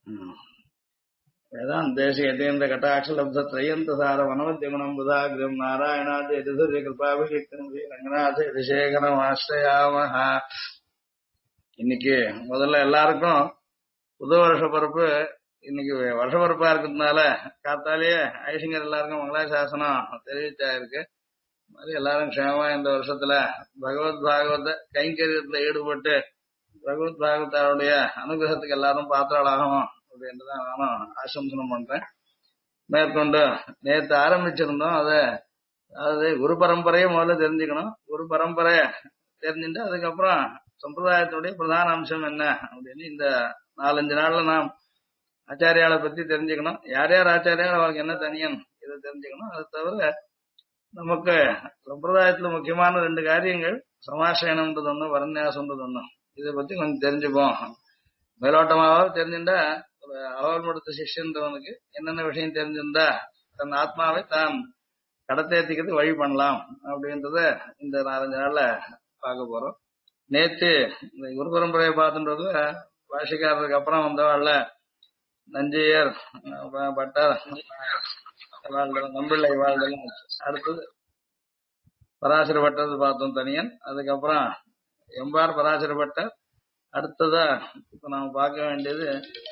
ம். வேதாந்தேசி யதேந்திர கட்டாட்சலப்த திரையந்த சார வனவத்திய குணம் புதாகிரம் நாராயணாதி யதிசூரிய கிருபாபிஷேகம் ஸ்ரீ ரங்கநாத யதிசேகரம் ஆஸ்ரயாமஹ. இன்னைக்கு முதல்ல எல்லாருக்கும் புது வருஷ பிறப்பு. இன்னைக்கு வருஷ பிறப்பா இருக்கிறதுனால காத்தாலேயே ஐசிங்கர் எல்லாருக்கும் மங்களாசாசனம் தெரிவிச்சாயிருக்கு. அது மாதிரி எல்லாரும் க்ஷேமமா இந்த வருஷத்துல பகவத் பாகவத கைங்கரியத்துல ஈடுபட்டு பகவத் பாகவதாருடைய அனுகிரகத்துக்கு எல்லாரும் பாத்திரலாகணும் அப்படின்றதான் நானும் ஆசம்சனம் பண்றேன். மேற்கொண்டு நேற்று ஆரம்பிச்சிருந்தோம் அதாவது குரு பரம்பரையை முதல்ல தெரிஞ்சுக்கணும். குரு பரம்பரை தெரிஞ்சுட்டு அதுக்கப்புறம் சம்பிரதாயத்துடைய பிரதான அம்சம் என்ன அப்படின்னு இந்த 4-5 நாள்ல நாம் ஆச்சாரியாலை பத்தி தெரிஞ்சுக்கணும். யார் யார் ஆச்சாரியால் அவருக்கு என்ன தனியன் இதை தெரிஞ்சுக்கணும். அது தவிர நமக்கு சம்பிரதாயத்துல முக்கியமான 2 காரியங்கள் சமாசயனம்ன்றது ஒண்ணு, வரநியாசம்ன்றது ஒண்ணு. இதை பத்தி கொஞ்சம் தெரிஞ்சுப்போம். மேலோட்டமாவது தெரிஞ்சுட்டா ஒரு அவல்மடுத்த சிஷ்யன்றவனுக்கு என்னென்ன விஷயம் தெரிஞ்சிருந்தா தன் ஆத்மாவை தான் கடத்தேத்திக்கிறது வழி பண்ணலாம் அப்படின்றத இந்த 4-5 நாள்ல பார்க்க போறோம். நேத்து இந்த குரு பரம்பரையை பார்த்துன்றது பாஷிக்காரருக்கு அப்புறம் வந்தவாழ்ல நஞ்சியர், பட்டர், நம்பிள்ளை வாழ்தல், அடுத்தது பராசர பட்டர் பார்த்தோம் தனியன். அதுக்கப்புறம் எம்பார் பராசர பட்டர். அடுத்ததா இப்ப நாம பார்க்க வேண்டியது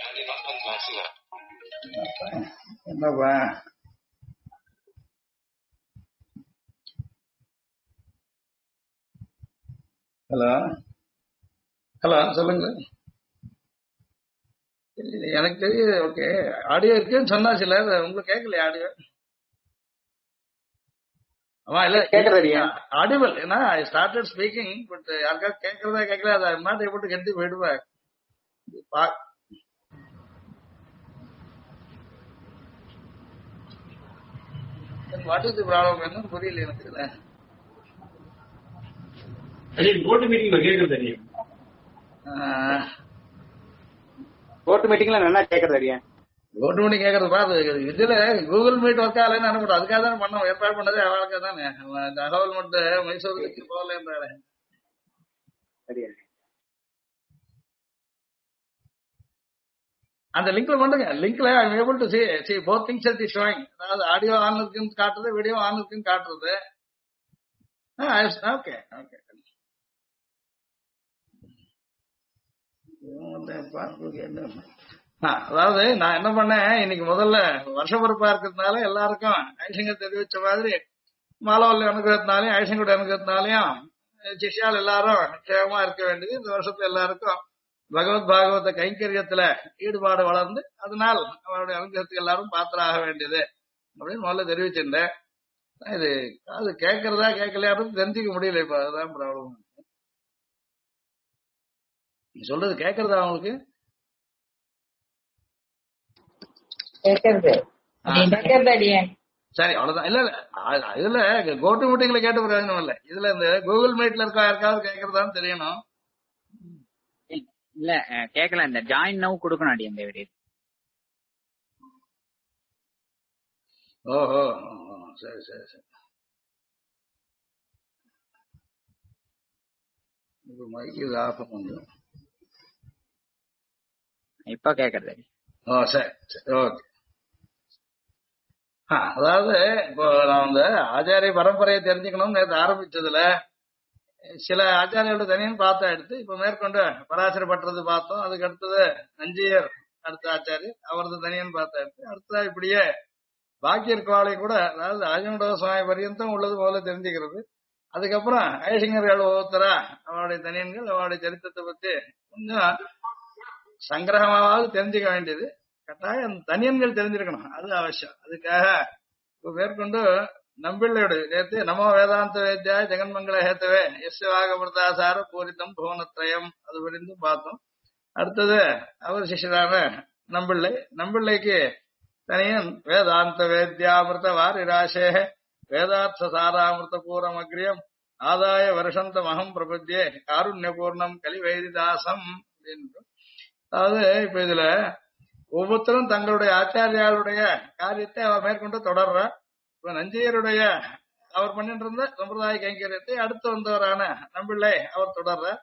என்னப்பா, ஹலோ ஹலோ சொல்லுங்க. எனக்கு தெரியுது. ஓகே, ஆடியோ இருக்குன்னு சொன்னா சிலர் உங்களுக்கு கேட்கலையா ஆடியோ? ஆமா, இல்ல கேக்குறது ஆடிபிள். ஏன்னா ஐ ஸ்டார்டட் ஸ்பீக்கிங், பட் யாருக்காவது கேட்கறதா கேட்கல, அதை not able to get the feedback. What is the problem என்னன்னு புரியல எனக்கு இதுல. போர்டு மீட்டிங்ல கேக்குறது தெரியும். போர்ட் மீட்டிங்ல நல்லா கேக்குறது அறியா. ஓட்டு மணி கேட்கறது பாத்து இதுல கூகுள் மீட் ஒர்க் ஆகலன்னு அனுப்பிடும். அதுக்காக தானே பண்ணோம், ஏற்பாடு பண்ணதே அவளுக்காக தானே. தகவல் மட்டும் மைசூருக்கு போகலன்றாரு. சரியா அந்த லிங்க்ல பண்ணுங்க. லிங்க்ல I am able to see both things at the showing. அதாவது ஆடியோ ஆன் இருக்குன்னு காட்டுறது, வீடியோ ஆன் இருக்குன்னு காட்டுறது. Okay okay. அதாவது நான் என்ன பண்ணேன், இன்னைக்கு முதல்ல வருஷ பிறப்பா இருக்கிறதுனால எல்லாருக்கும் ஐசிங்க தெரிவிச்ச மாதிரி மாலவல்லி அனுகிரகத்தினாலையும் ஐசிங்கோட அனுகிரகத்தினாலையும் சிஷ்யால் எல்லாரும் க்ஷேமமா இருக்க வேண்டியது. இந்த வருஷத்துல எல்லாருக்கும் பகவத் பாகவத கைங்கரியத்துல ஈடுபாடு வளர்ந்து அதனால் அவருடைய அனுகிரகத்துக்கு எல்லாரும் பாத்திராக வேண்டியது அப்படின்னு முதல்ல தெரிவிச்சிருந்தேன். இது அது கேட்கறதா கேட்கலையான்னு தெரிஞ்சுக்க முடியல. இப்ப அதுதான் ப்ராப்ளம். நீ சொல்றது கேட்கறதா அவங்களுக்கு? சரி, அவ்வளவுதான். இல்ல இல்ல இதுல கோட்டு மீட்டிங்ல கேட்டு பிரயோஜனம் இல்ல. இதுல இந்த கூகுள் மீட்ல இருக்கா யாருக்காவது கேட்கறதான்னு தெரியணும். இல்ல கேட்கல. இந்த ஜாயின் நவ் கொடுக்கணும் அடி அந்த வீடியோ. ஓஹோ, சரி சரி சரி. இப்ப மைக்கு ஆஃப் பண்ணுங்க. இப்ப கேக்குறது. ஓ சரி சரி, ஓகே. அதாவது இப்போ நான் வந்து ஆச்சாரிய பரம்பரையை தெரிஞ்சுக்கணும்னு நேற்று ஆரம்பிச்சதுல சில ஆச்சாரியோட தனியும் பார்த்தா எடுத்து இப்ப மேற்கொண்டு பராசர பட்டது பார்த்தோம். அதுக்கு அடுத்தது நஞ்சியர் அடுத்த ஆச்சாரியர் அவரது தனியன் பார்த்தா எடுத்து அடுத்ததா இப்படியே பாக்கி இருக்கவாளை கூட, அதாவது ஆஜனோட சுவாமி பரியந்தம் உள்ளது போல தெரிஞ்சுக்கிறது. அதுக்கப்புறம் ஐசிங்கர்கள் ஒவ்வொருத்தரா அவருடைய தனியன்கள் அவருடைய சரித்திரத்தை பத்தி கொஞ்சம் சங்கிரகமாவது தெரிஞ்சுக்க வேண்டியது கட்டாயம். தனியன்கள் தெரிஞ்சிருக்கணும், அது அவசியம். அதுக்காக இப்ப மேற்கொண்டு நம்பிள்ளையோட நேற்று நமோ வேதாந்த வேத்தியாய ஜெகன்மங்கள ஹேத்தவே எஸ் வாகமிருதாசார பூரித்தம் புவனத்ரயம் அது புரிந்து பார்த்தோம். அடுத்தது அவர் சிஷ்யரான நம்பிள்ளைக்கு தனியன் வேதாந்த வேத்யாமிருத வாரிராசே வேதார்த்த சாராமிருத பூரமக்ரியம் ஆதாய வருஷந்தம் அகம் பிரபத்தியே காருண்ய பூர்ணம் கலிவேதிதாசம் அப்படின்னு. அதாவது இப்ப இதுல ஒவ்வொருத்தரும் தங்களுடைய ஆச்சாரியாளுடைய காரியத்தை அவர் மேற்கொண்டு தொடர்ற. இப்ப நஞ்சியருடைய அவர் பண்ணிட்டு இருந்த சம்பிரதாய கைங்கரியத்தை அடுத்து வந்தவரான நம்பிள்ளை அவர் தொடர்ற.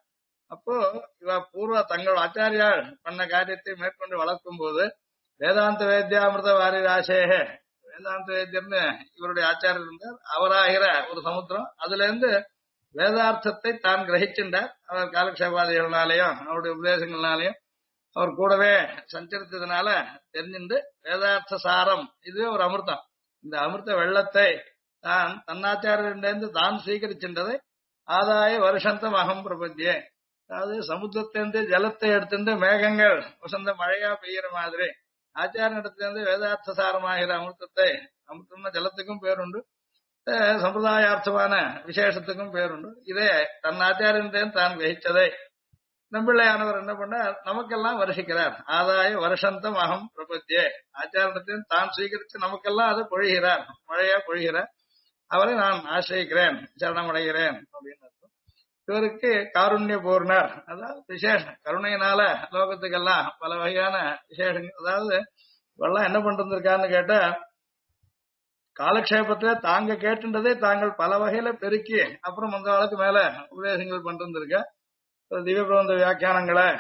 அப்போ இவ பூர்வ தங்கள் ஆச்சாரியால் பண்ண காரியத்தை மேற்கொண்டு வளர்க்கும் போது வேதாந்த வேத்யாமிருத வாரி ராசேக வேதாந்த வேத்தியர்னு இவருடைய ஆச்சாரியர் இருந்தார். அவராகிற ஒரு சமுத்திரம் அதுல இருந்து வேதார்த்தத்தை தான் கிரகிச்சின்றார். அவர் காலக்ஷேபாதிகள்னாலையும் அவருடைய உபதேசங்கள்னாலையும் அவர் கூடவே சஞ்சரித்ததுனால தெரிஞ்சுண்டு வேதார்த்த சாரம் இதுவே ஒரு அமிர்தம். இந்த அமிர்த வெள்ளத்தை தான் தன்னாச்சாரியர்லேருந்து தான் ஸ்வீகரிச்சின்றதை ஆதாய வருஷந்தம் அகம் பிரபத்தியே, அதாவது சமுத்திரத்திலிருந்து ஜலத்தை எடுத்துட்டு மேகங்கள் வசந்த மழையா பெய்யற மாதிரி ஆச்சாரியனிடத்திலிருந்து வேதார்த்த சாரமாகிற அமிர்தத்தை, அமிர்தம்னா ஜலத்துக்கும் பேருண்டு, சம்பிரதாயார்த்தமான விசேஷத்துக்கும் பேருண்டு. இதே தன் ஆச்சாரியன் தான் கிரகிச்சதை நம்பிள்ளையானவர் என்ன பண்ணார், நமக்கெல்லாம் வருஷிக்கிறார். ஆதாய வருஷந்தம் அகம் பிரபத்தியே, ஆச்சாரியத்தையும் தான் சுவீகரித்து நமக்கெல்லாம் அதை பொழிகிறார், மழையா பொழிகிறார். அவரை நான் ஆசிரியிக்கிறேன், சரணமடைகிறேன் அப்படின்னு அர்த்தம். இவருக்கு காருண்ய பூர்ணர், அதாவது விசேஷம் கருணையினால லோகத்துக்கெல்லாம் பல வகையான விசேஷங்கள். அதாவது இவெல்லாம் என்ன பண்றதுக்கான்னு கேட்டா, காலக்ஷேபத்துல தாங்க கேட்டுன்றதை தாங்கள் பல வகையில பெருக்கி அப்புறம் அந்த காலத்துக்கு மேல உபதேசங்கள் பண்றதுருக்க திவ்ய பிரபந்த வியாக்கியானங்களை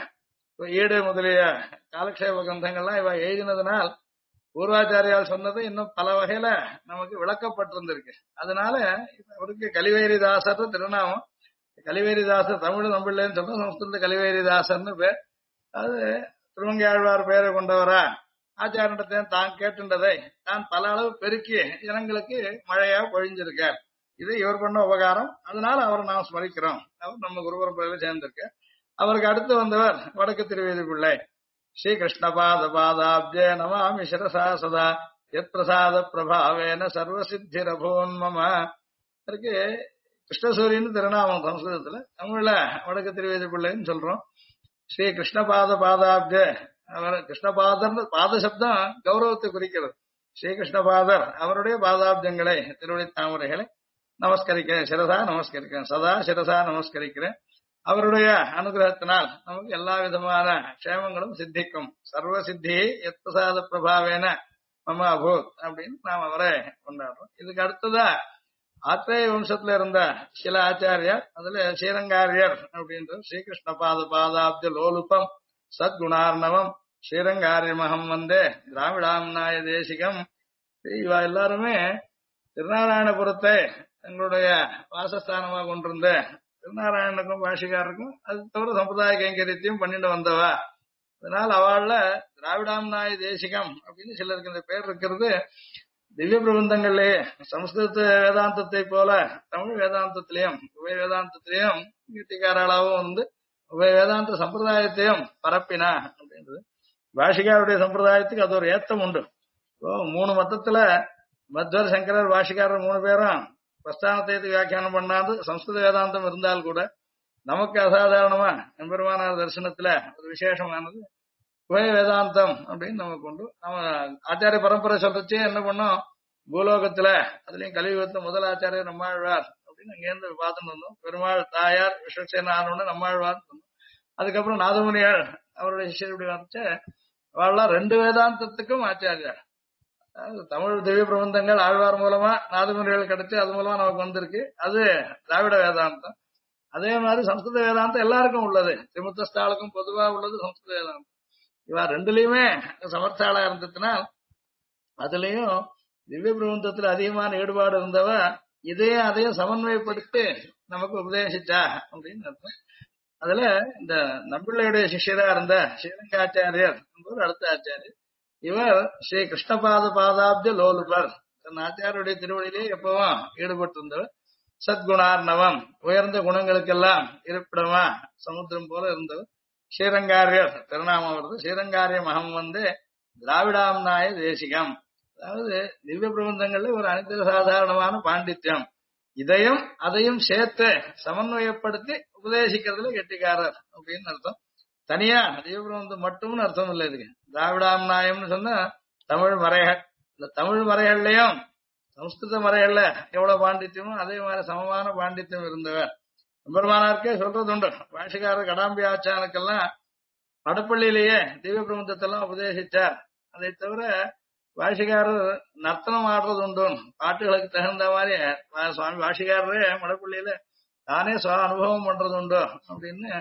ஈடு முதலிய காலக்ஷேப கிரந்தங்கள்லாம் இவ எழுதினதுனால் பூர்வாச்சாரியால் சொன்னது இன்னும் பல வகையில நமக்கு விளக்கப்பட்டிருந்திருக்கு. அதனால அவருக்கு கலிவேரிதாசர் திருநாமம். கலிவேரிதாசர் தமிழ் நம்பிள்ளைன்னு சொல்ற சம்ஸ்கிருத கலிவேரிதாசர்னு பேர். அது திருவங்கியாழ்வார் பெயரை கொண்டவரா ஆச்சாரத்தை தான் கேட்டுன்றதை தான் பல அளவு பெருக்கி ஜனங்களுக்கு மழையா பொழிஞ்சிருக்கார். இது இவர் பண்ண உபகாரம். அதனால அவரை நாம் ஸ்மரிக்கிறோம். அவர் நம்ம குருபரம்பரையில சேர்ந்திருக்க. அவருக்கு அடுத்து வந்தவர் வடக்கு திருவேதி பிள்ளை. ஸ்ரீ கிருஷ்ணபாத பாதாப்ஜே நமாமி சிரசா சதா யத் பிரசாத பிரபாவேன சர்வசித்திரபோன்மம. இருக்கு கிருஷ்ணசூரியன் திருநாமம் சம்ஸ்கிருதத்துல, தமிழ்ல வடக்கு திருவேதி பிள்ளைன்னு சொல்றோம். ஸ்ரீ கிருஷ்ணபாத பாதாப்ஜே, அவர் கிருஷ்ணபாதர் பாத சப்தம் கௌரவத்தை குறிக்கிறது. ஸ்ரீ கிருஷ்ணபாதர் அவருடைய பாதாப்ஜங்களை திருவடி தாமரைகளை நமஸ்கரிக்கிறேன், சிரசா நமஸ்கரிக்கிறேன், சதா சிரசா நமஸ்கரிக்கிறேன். அவருடைய அனுகிரகத்தினால் நமக்கு எல்லா விதமான க்ஷேமங்களும் சித்திக்கும். சர்வ சித்தி எத் பிரசாத பிரபாவேன மம அபூத் அப்படின்னு நாம் அவரை கொண்டாடுறோம். இதுக்கு அடுத்ததா ஆத்ரேய வம்சத்துல இருந்த சில ஆச்சாரியார், அதுல ஸ்ரீரங்காரியர் அப்படின்ற ஸ்ரீகிருஷ்ண பாத பாதாப்ஜ லோலுபம் சத்குணார்ணவம் ஸ்ரீரங்காரியமகம் வந்தே திராவிடாம்நாய தேசிகம். இவ எல்லாருமே திருநாராயணபுரத்தை தங்களுடைய வாசஸ்தானமாக கொண்டிருந்த திருநாராயணனுக்கும் பாஷிகாருக்கும் அது தவிர சம்பிரதாய கைங்கரியத்தையும் பண்ணிட்டு வந்தவா. அதனால அவள்ல திராவிடாம்நாய தேசிகம் அப்படின்னு சிலருக்கு இந்த பேர் இருக்கிறது. திவ்ய பிரபந்தங்கள்லயே சம்ஸ்கிருத வேதாந்தத்தை போல தமிழ் வேதாந்தத்திலையும் உபய வேதாந்தத்திலையும் கீர்த்திக்காராளாவும் வந்து உபய வேதாந்த சம்பிரதாயத்தையும் பரப்பினா அப்படின்றது. பாஷிகாருடைய சம்பிரதாயத்துக்கு அது ஒரு ஏத்தம் உண்டு. இப்போ 3 மதத்துல மத்வர் சங்கரர் பாஷிகாரர் 3 பேரும் பிரஸ்தானத்தை வியாக்கியானம் பண்ணாது சம்ஸ்கிருத வேதாந்தம் இருந்தால் கூட நமக்கு அசாதாரணமா எம்பெருமானார் தரிசனத்துல ஒரு விசேஷமானது உபய வேதாந்தம் அப்படின்னு நம்ம கொண்டு நம்ம ஆச்சாரிய பரம்பரை சொல்றச்சே என்ன பண்ணோம், பூலோகத்துல அதுலயும் கலியுகத்துல முதல் ஆச்சாரியர் நம்மாழ்வார் அப்படின்னு அங்கேருந்து பார்த்துட்டு வந்தோம். பெருமாள் தாயார் விஸ்வசேன ஆனோன்னு நம்மாழ்வார் சொன்னோம். அதுக்கப்புறம் நாதமுனியார் அவருடைய சிஷ்யர் இப்படி வந்துச்சு. அவள்லாம் 2 வேதாந்தத்துக்கும் ஆச்சாரியார். தமிழ் திவ்ய பிரபந்தங்கள் ஆழ்வார் மூலமா நாதமுனிகள் கிடைச்சு அது மூலமா நமக்கு வந்திருக்கு. அது திராவிட வேதாந்தம். அதே மாதிரி சம்ஸ்கிருத வேதாந்தம் எல்லாருக்கும் உள்ளது, திமுத்தஸ்தாளுக்கும் பொதுவா உள்ளது சம்ஸ்கிருத வேதாந்தம். இவா 2லயுமே சமர்த்தாளா இருந்ததுனால் அதுலயும் திவ்ய பிரபந்தத்துல அதிகமான ஈடுபாடு இருந்தவ அதையும் சமன்வயப்படுத்தி நமக்கு உபதேசிச்சா அப்படின்னு அர்த்தம். அதுல இந்த நம்பிள்ளையுடைய சிஷ்யரா இருந்த ஸ்ரீரங்காச்சாரியர் என்பவர் அடுத்த ஆச்சாரியர். இவர் ஸ்ரீ கிருஷ்ணபாத பாதாப்ஜ லோலுபர், தன் ஆச்சாரியுடைய திருவடியிலே எப்பவும் ஈடுபட்டு இருந்தவர். சத்குணார்ணவம் உயர்ந்த குணங்களுக்கெல்லாம் இருப்பிடமா சமுத்திரம் போல இருந்தவர். ஸ்ரீரங்காரியர் திருநாமம் வருது. ஸ்ரீரங்காரிய மகம் வந்து திராவிடாம்நாய தேசிகம், அதாவது திவ்ய பிரபந்தங்கள்ல ஒரு அனைத்து சாதாரணமான பாண்டித்யம், இதையும் அதையும் சேர்த்து சமன்வயப்படுத்தி உபதேசிக்கிறதுல கெட்டிக்காரர் அப்படின்னு அர்த்தம். தனியா திவ்ய பிரபந்தம் மட்டும்னு அர்த்தம் இல்லை இதுக்கு. திராவிடாம்நாயம்னு சொன்னா தமிழ் மறைகள், இந்த தமிழ் மறைகள்லயும் சம்ஸ்கிருத மறைகள்ல எவ்வளவு பாண்டித்யமோ அதே மாதிரி சமமான பாண்டித்யம் இருந்தவர். பெருமானாருக்கே சொல்றது உண்டு. பாஷிகாரர் கடாம்பி ஆச்சானுக்கெல்லாம் படப்பள்ளியிலேயே திவ்ய பிரபந்தத்தெல்லாம் உபதேசிச்சார். அதை தவிர பாஷிகாரர் நர்த்தனம் ஆடுறது உண்டு, பாட்டுகளுக்கு தகுந்த மாதிரி சுவாமி பாஷிகாரரே மடப்பள்ளியில தானே அனுபவம் பண்றது உண்டு அப்படின்னு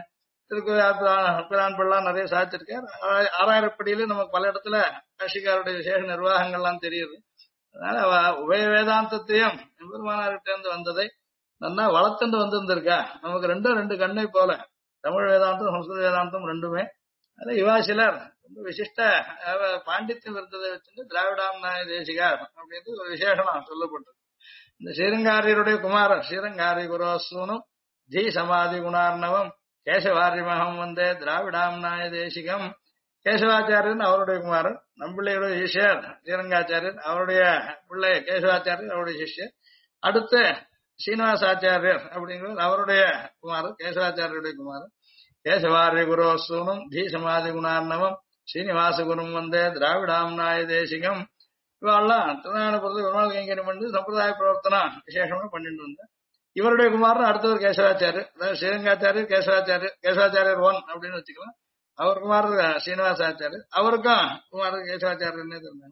திருக்குறான் பிள்ளான் நிறைய சாதிச்சிருக்கார். ஆறாயிரப்படியில நமக்கு பல இடத்துல காஷிகாருடைய விசேஷ நிர்வாகங்கள்லாம் தெரியுது. அதனால உபய வேதாந்தத்தையும் எம்பெருமானார்கிட்ட இருந்து வந்ததை நல்லா வளர்த்துட்டு வந்திருந்திருக்கா. நமக்கு ரெண்டு கண்ணை போல தமிழ் வேதாந்தம் சம்ஸ்கிருத வேதாந்தம் ரெண்டுமே. அது இவா சிலர் ரொம்ப விசிஷ்ட பாண்டித்யம் இருந்ததை வச்சுட்டு திராவிடாம்நாய தேசிகார் அப்படின்றது ஒரு விசேஷம் சொல்லப்பட்டது. இந்த ஸ்ரீரங்காரியருடைய குமாரர் ஸ்ரீரங்காரி குரோசூனும் ஜி சமாதி குணார்ணவம் கேசவாரிமகம் வந்தே திராவிடாம்நாய தேசிகம். கேசவாச்சாரியன் அவருடைய குமாரன், நம்பிள்ளையுடைய சிஷ்யர் ஸ்ரீரங்காச்சாரியர், அவருடைய பிள்ளை கேசவாச்சாரியர் அவருடைய சிஷ்யர். அடுத்து சீனிவாசாச்சாரியர் அப்படிங்கிறது அவருடைய குமாரர், கேசவாச்சாரியருடைய குமாரர். கேசவாரி குரோசூனும் தி சமாதி குணார்ணவம் ஸ்ரீனிவாச குரும் வந்தே திராவிடாம்நாய தேசிகம். இவெல்லாம் திருநானபுரத்தில் பெருமாள் கைங்கரியம் பண்ணி சம்பிரதாய பிரவர்த்தனம் விசேஷமா பண்ணிட்டு இருந்தேன். இவருடைய குமாரன் அடுத்தவர் கேசவாச்சாரியர், அதாவது ஸ்ரீரங்காச்சாரியர் கேசவாச்சாரியர் 1 அப்படின்னு வச்சுக்கலாம். அவர் குமாரர் சீனிவாசாச்சாரியர், அவருக்கும் குமாரர் கேசவாச்சாரியர்னே இருந்தாங்க.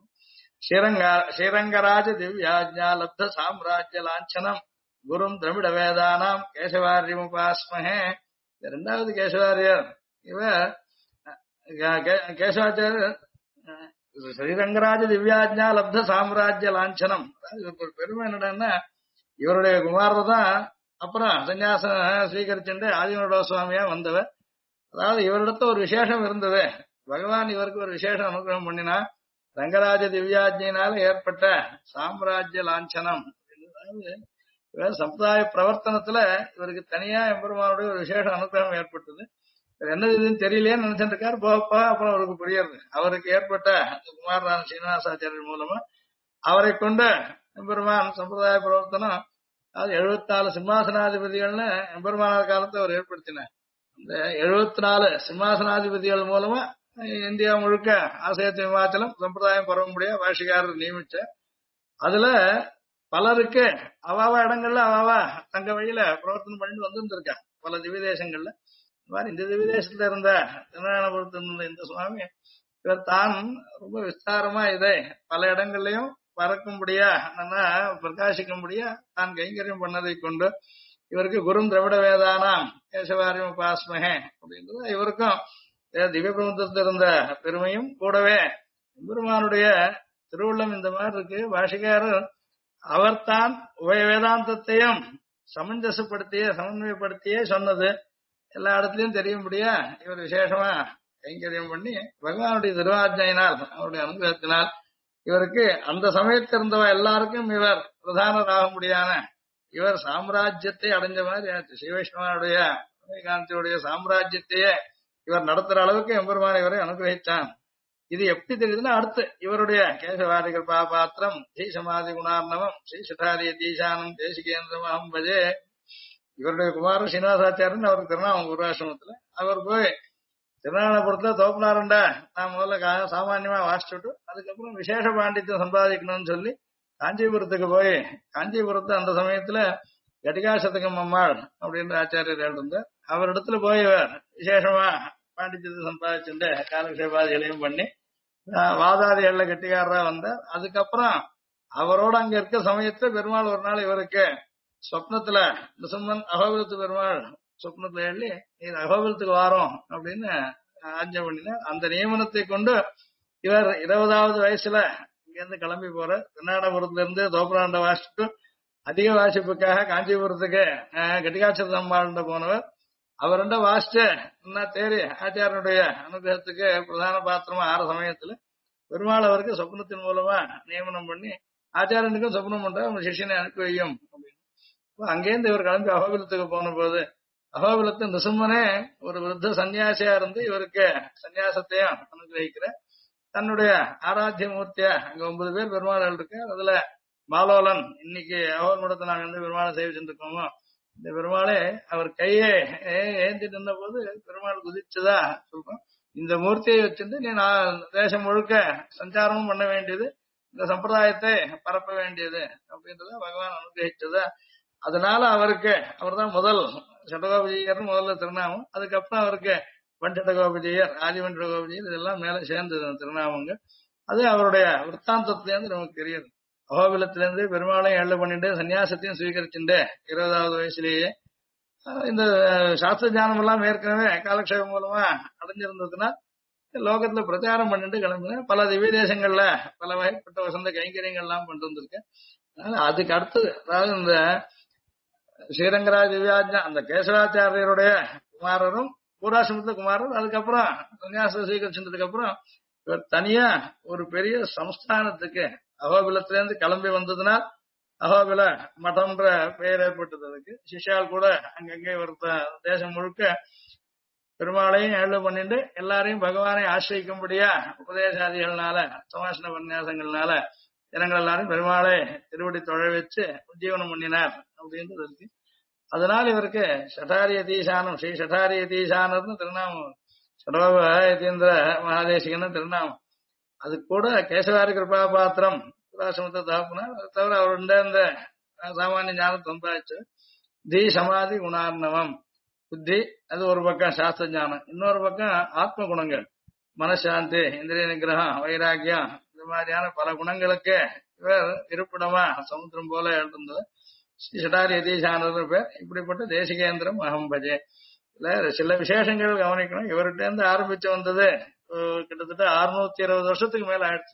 ஸ்ரீரங்கராஜ திவ்யாஜ்ஞா லப்த சாம்ராஜ்ய லாஞ்சனம் குரும் திரமிட வேதானாம் கேசவாரியமுபாஸ்மஹே. இரண்டாவது கேசவாரியர் இவர் கேசவாச்சாரியர் ஸ்ரீரங்கராஜ திவ்யாஜ்ஞா லப்த சாம்ராஜ்ய லாஞ்சனம். இவருக்கு ஒரு பெருமை என்னடான்னா, இவருடைய குமாரர் தான் அப்புறம் சன்னியாசம் ஸ்வீகரிச்சுட்டு ஆதிமனோட சுவாமியா வந்தவர். அதாவது இவரிடத்த ஒரு விசேஷம் இருந்தது. பகவான் இவருக்கு ஒரு விசேஷம் அனுகிரகம் பண்ணினா, ரங்கராஜ திவ்யாஜ்ஞினால ஏற்பட்ட சாம்ராஜ்ய லாஞ்சனம். அதாவது இவர் சமுதாய பிரவர்த்தனத்துல இவருக்கு தனியா எம்பெருமானுடைய ஒரு விசேஷ அனுகிரகம் ஏற்பட்டது. என்ன இதுன்னு தெரியலையே நினைச்சிட்டு இருக்காரு. போகப்பா அப்புறம் அவருக்கு புரியுது. அவருக்கு ஏற்பட்ட குமாரரான சீனிவாசாச்சாரியர் மூலமா அவரை கொண்டு எம்பெருமான் சம்பிரதாய பிரவர்த்தனம், அது 74 சிம்மாசனாதிபதிகள்னு எம்பெருமானார் காலத்தை அவர் ஏற்படுத்தினார். இந்த 74 சிம்மாசனாதிபதிகள் மூலமா இந்தியா முழுக்க ஆசயத்து விமாச்சலம் சம்பிரதாயம் பரவ பாஷிகாரர் நியமிச்ச. அதுல பலருக்கு அவாவா இடங்கள்ல அவாவா தங்க வழியில பிரவர்த்தனம் பண்ணிட்டு வந்துருக்கா பல திவ்ய தேசங்கள்ல. இந்த மாதிரி இந்த திவ்ய தேசத்துல இருந்த திருநாராயணபுரத்தில் இருந்த இந்த சுவாமி இவர் தான் ரொம்ப விஸ்தாரமா இதை பல இடங்கள்லயும் பறக்கும்படியா நல்லா பிரகாசிக்கும்படியா தான் கைங்கரியம் பண்ணதை கொண்டு இவருக்கு குரும் திரவிட வேதானாம் கேசவாரியம் உபாஸ்மஹே அப்படின்றது இவருக்கும் திவ்ய பிரபந்தத்தில் இருந்த பெருமையும் கூடவே பெருமானுடைய திருவுள்ளம் இந்த மாதிரி இருக்கு. பாஷிகாரர் அவர்தான் உபய வேதாந்தத்தையும் சமன்வயப்படுத்தியே சொன்னது எல்லா இடத்துலயும் தெரியும்படியா இவர் விசேஷமா கைங்கரியம் பண்ணி பகவானுடைய திருவாஜையினால் அவருடைய அனுகிரகத்தினால் இவருக்கு அந்த சமயத்தில் இருந்தவ எல்லாருக்கும் இவர் பிரதானராக முடியான இவர் சாம்ராஜ்யத்தை அடைஞ்ச மாதிரி ஆச்சு. ஸ்ரீவைஷ்ணவனுடைய விவேகாந்தியுடைய சாம்ராஜ்யத்தையே இவர் நடத்துற அளவுக்கு எம்பெருமான் இவரை அனுகிரகிச்சான். இது எப்படி தெரியுதுன்னா, அடுத்து இவருடைய கேசவாதிகள் பாத்திரம் ஸ்ரீ சமாதி குணார்ணவம் ஸ்ரீ சுட்டாரிய தீசானம் தேசிகேந்திரமாம் பஜே. இவருடைய குமாரன் சீனிவாசாச்சாரியன் அவருக்கு திருநாமம் குருவாசிரமத்துல அவர் போய் திருநாராயணபுரத்துல தோப்பனாரண்டா நான் முதல்ல சாமான்யமா வாசிச்சுட்டு அதுக்கப்புறம் விசேஷ பாண்டித்யம் சம்பாதிக்கணும்னு சொல்லி காஞ்சிபுரத்துக்கு போய் காஞ்சிபுரத்து அந்த சமயத்துல கடிகாசதகம் அம்மாள் அப்படின்ற ஆச்சாரியர் இருந்தார். அவரிடத்துல போய் விசேஷமா பாண்டித்யத்தை சம்பாதிச்சுட்டு காலக்ஷேபாதிகளையும் பண்ணி வாதாதிகள்ல கெட்டிக்காரரா வந்தார். அதுக்கப்புறம் அவரோட அங்க இருக்க சமயத்துல பெருமாள் ஒரு நாள் இவருக்கு சொப்னத்துல நிசும்மன் அகோபிலத்து பெருமாள் சொப்னத்துல எழுதி நீ அகோபிலத்துக்கு வாரோம் அப்படின்னு ஆஜ்ஞை பண்ணினார். அந்த நியமனத்தை கொண்டு இவர் 20வது வயசுல இங்கிருந்து கிளம்பி போற திருநாடபுரத்துல இருந்து தோப்பராண்ட வாசிட்டு அதிக வாசிப்புக்காக காஞ்சிபுரத்துக்கு கட்டிகாட்சத அம்மாள்கிட்ட போனவர். அவருண்ட வாசிச்சு என்ன தேரி ஆச்சாரனுடைய அனுகிரகத்துக்கு பிரதான பாத்திரமா ஆற சமயத்துல பெருமாள் அவருக்கு சொப்னத்தின் மூலமா நியமனம் பண்ணி ஆச்சாரனுக்கும் சொப்னம் பண்ற உங்க சிஷியனை அனுப்பி வையும் அப்படின்னு. அங்கேருந்து இவர் கிளம்பி அகோபிலத்துக்கு போன போது அகோபிலத்து நிசும்மனே ஒரு விருத்த சன்னியாசியா இருந்து இவருக்கு சன்னியாசத்தையும் அனுகிரகிக்கிற தன்னுடைய ஆராத்திய மூர்த்தியா அங்க 9 பேர் பெருமாள் இருக்கு. அதுல மாலோலன் இன்னைக்கு அகோபிலத்தை நாங்க வந்து பெருமாளை சேவிச்சுட்டு இருக்கோமோ இந்த பெருமாளே அவர் கையை ஏந்திட்டு இருந்த போது பெருமாள் குதிச்சுதா சொல்றோம். இந்த மூர்த்தியை வச்சுட்டு நீ நான் தேசம் முழுக்க சஞ்சாரமும் பண்ண வேண்டியது, இந்த சம்பிரதாயத்தை பரப்ப வேண்டியது அப்படின்றத பகவான் அனுகிரகிச்சதா. அதனால அவருக்கு அவர் தான் முதல் சடகோபஜீயர் முதல்ல திருநாமம். அதுக்கப்புறம் அவருக்கு பண்டடகோபஜீயர் ஆதிவண்டகோபஜீயர் இதெல்லாம் மேல சேர்ந்தது திருநாமங்க. அது அவருடைய விற்த்தாந்தத்திலேருந்து நமக்கு தெரியுது. அகோபிலத்திலிருந்து பெருமாளையும் எள்ள பண்ணிட்டு சன்னியாசத்தையும் சுவீகரிச்சுட்டு 20வது வயசுலேயே இந்த சாஸ்திர ஞானம் எல்லாம் ஏற்கனவே காலக்ஷேபம் மூலமா அடைஞ்சிருந்ததுன்னா லோகத்துல பிரச்சாரம் பண்ணிட்டு கிளம்பினேன். பல திவ்ய தேசங்கள்ல பல வகைப்பட்ட வசந்த கைங்கரியங்கள் எல்லாம் பண்ணிட்டு வந்திருக்கேன். அதனால அதுக்கு அடுத்தது, அதாவது இந்த ஸ்ரீரங்கராஜ திவ்யாஜ்ஞா அந்த கேசவாச்சாரியருடைய குமாரரும் பூராசிரமத்துல குமாரரும், அதுக்கப்புறம் சன்னியாச ஸ்வீகரிச்சதுக்கு அப்புறம் இவர் தனியா ஒரு பெரிய சம்ஸ்தானத்துக்கு அகோபிலத்துல இருந்து கிளம்பி வந்ததுனால் அகோபில மடம்ன்ற பெயர் ஏற்பட்டது. அதுக்கு சிஷ்யால் கூட அங்கங்கே ஒரு தேசம் முழுக்க பெருமாளையும் எழுத பண்ணிட்டு எல்லாரையும் பகவானை ஆசிரிக்கும்படியா உபதேசாதிகள்னால சமாசன உபன்யாசங்கள்னால ஜனங்கள் எல்லாரும் பெருமாளை திருவடி தொழ வச்சு உஜ்ஜீவனம் பண்ணினார் அப்படின்றது இருக்கு. அதனால இவருக்கு சட்டாரிய தீசானம், ஸ்ரீ சட்டாரிய தீசானர்னு திருநாமம், சடோப யதீந்திர மகாதேசிகன்னு திருநாமம். அது கூட கேசவாரி கிருபா பாத்திரம் புராசிரமத்தை தாப்புனார். அது தவிர அவருடைய இந்த சாமானிய ஞானம் சம்பாதிச்சு தி சமாதி குணார்ணவம், புத்தி அது ஒரு பக்கம் சாஸ்திர ஞானம், இன்னொரு பக்கம் ஆத்ம குணங்கள், மனசாந்தி, இந்திரிய நிகிரகம், வைராக்கியம், இந்த மாதிரியான பல குணங்களுக்கு இவர் இருப்பிடமா சமுத்திரம் போல எழுந்தது ஸ்ரீ சட்டாரி யதீசானர் பேர். இப்படிப்பட்ட தேசிகேந்திரம் அகம்பஜே. இல்ல சில விசேஷங்கள் கவனிக்கணும். இவர்கிட்ட இருந்து ஆரம்பிச்சு வந்தது கிட்டத்தட்ட 620 வருஷத்துக்கு மேல ஆயிடுச்சு.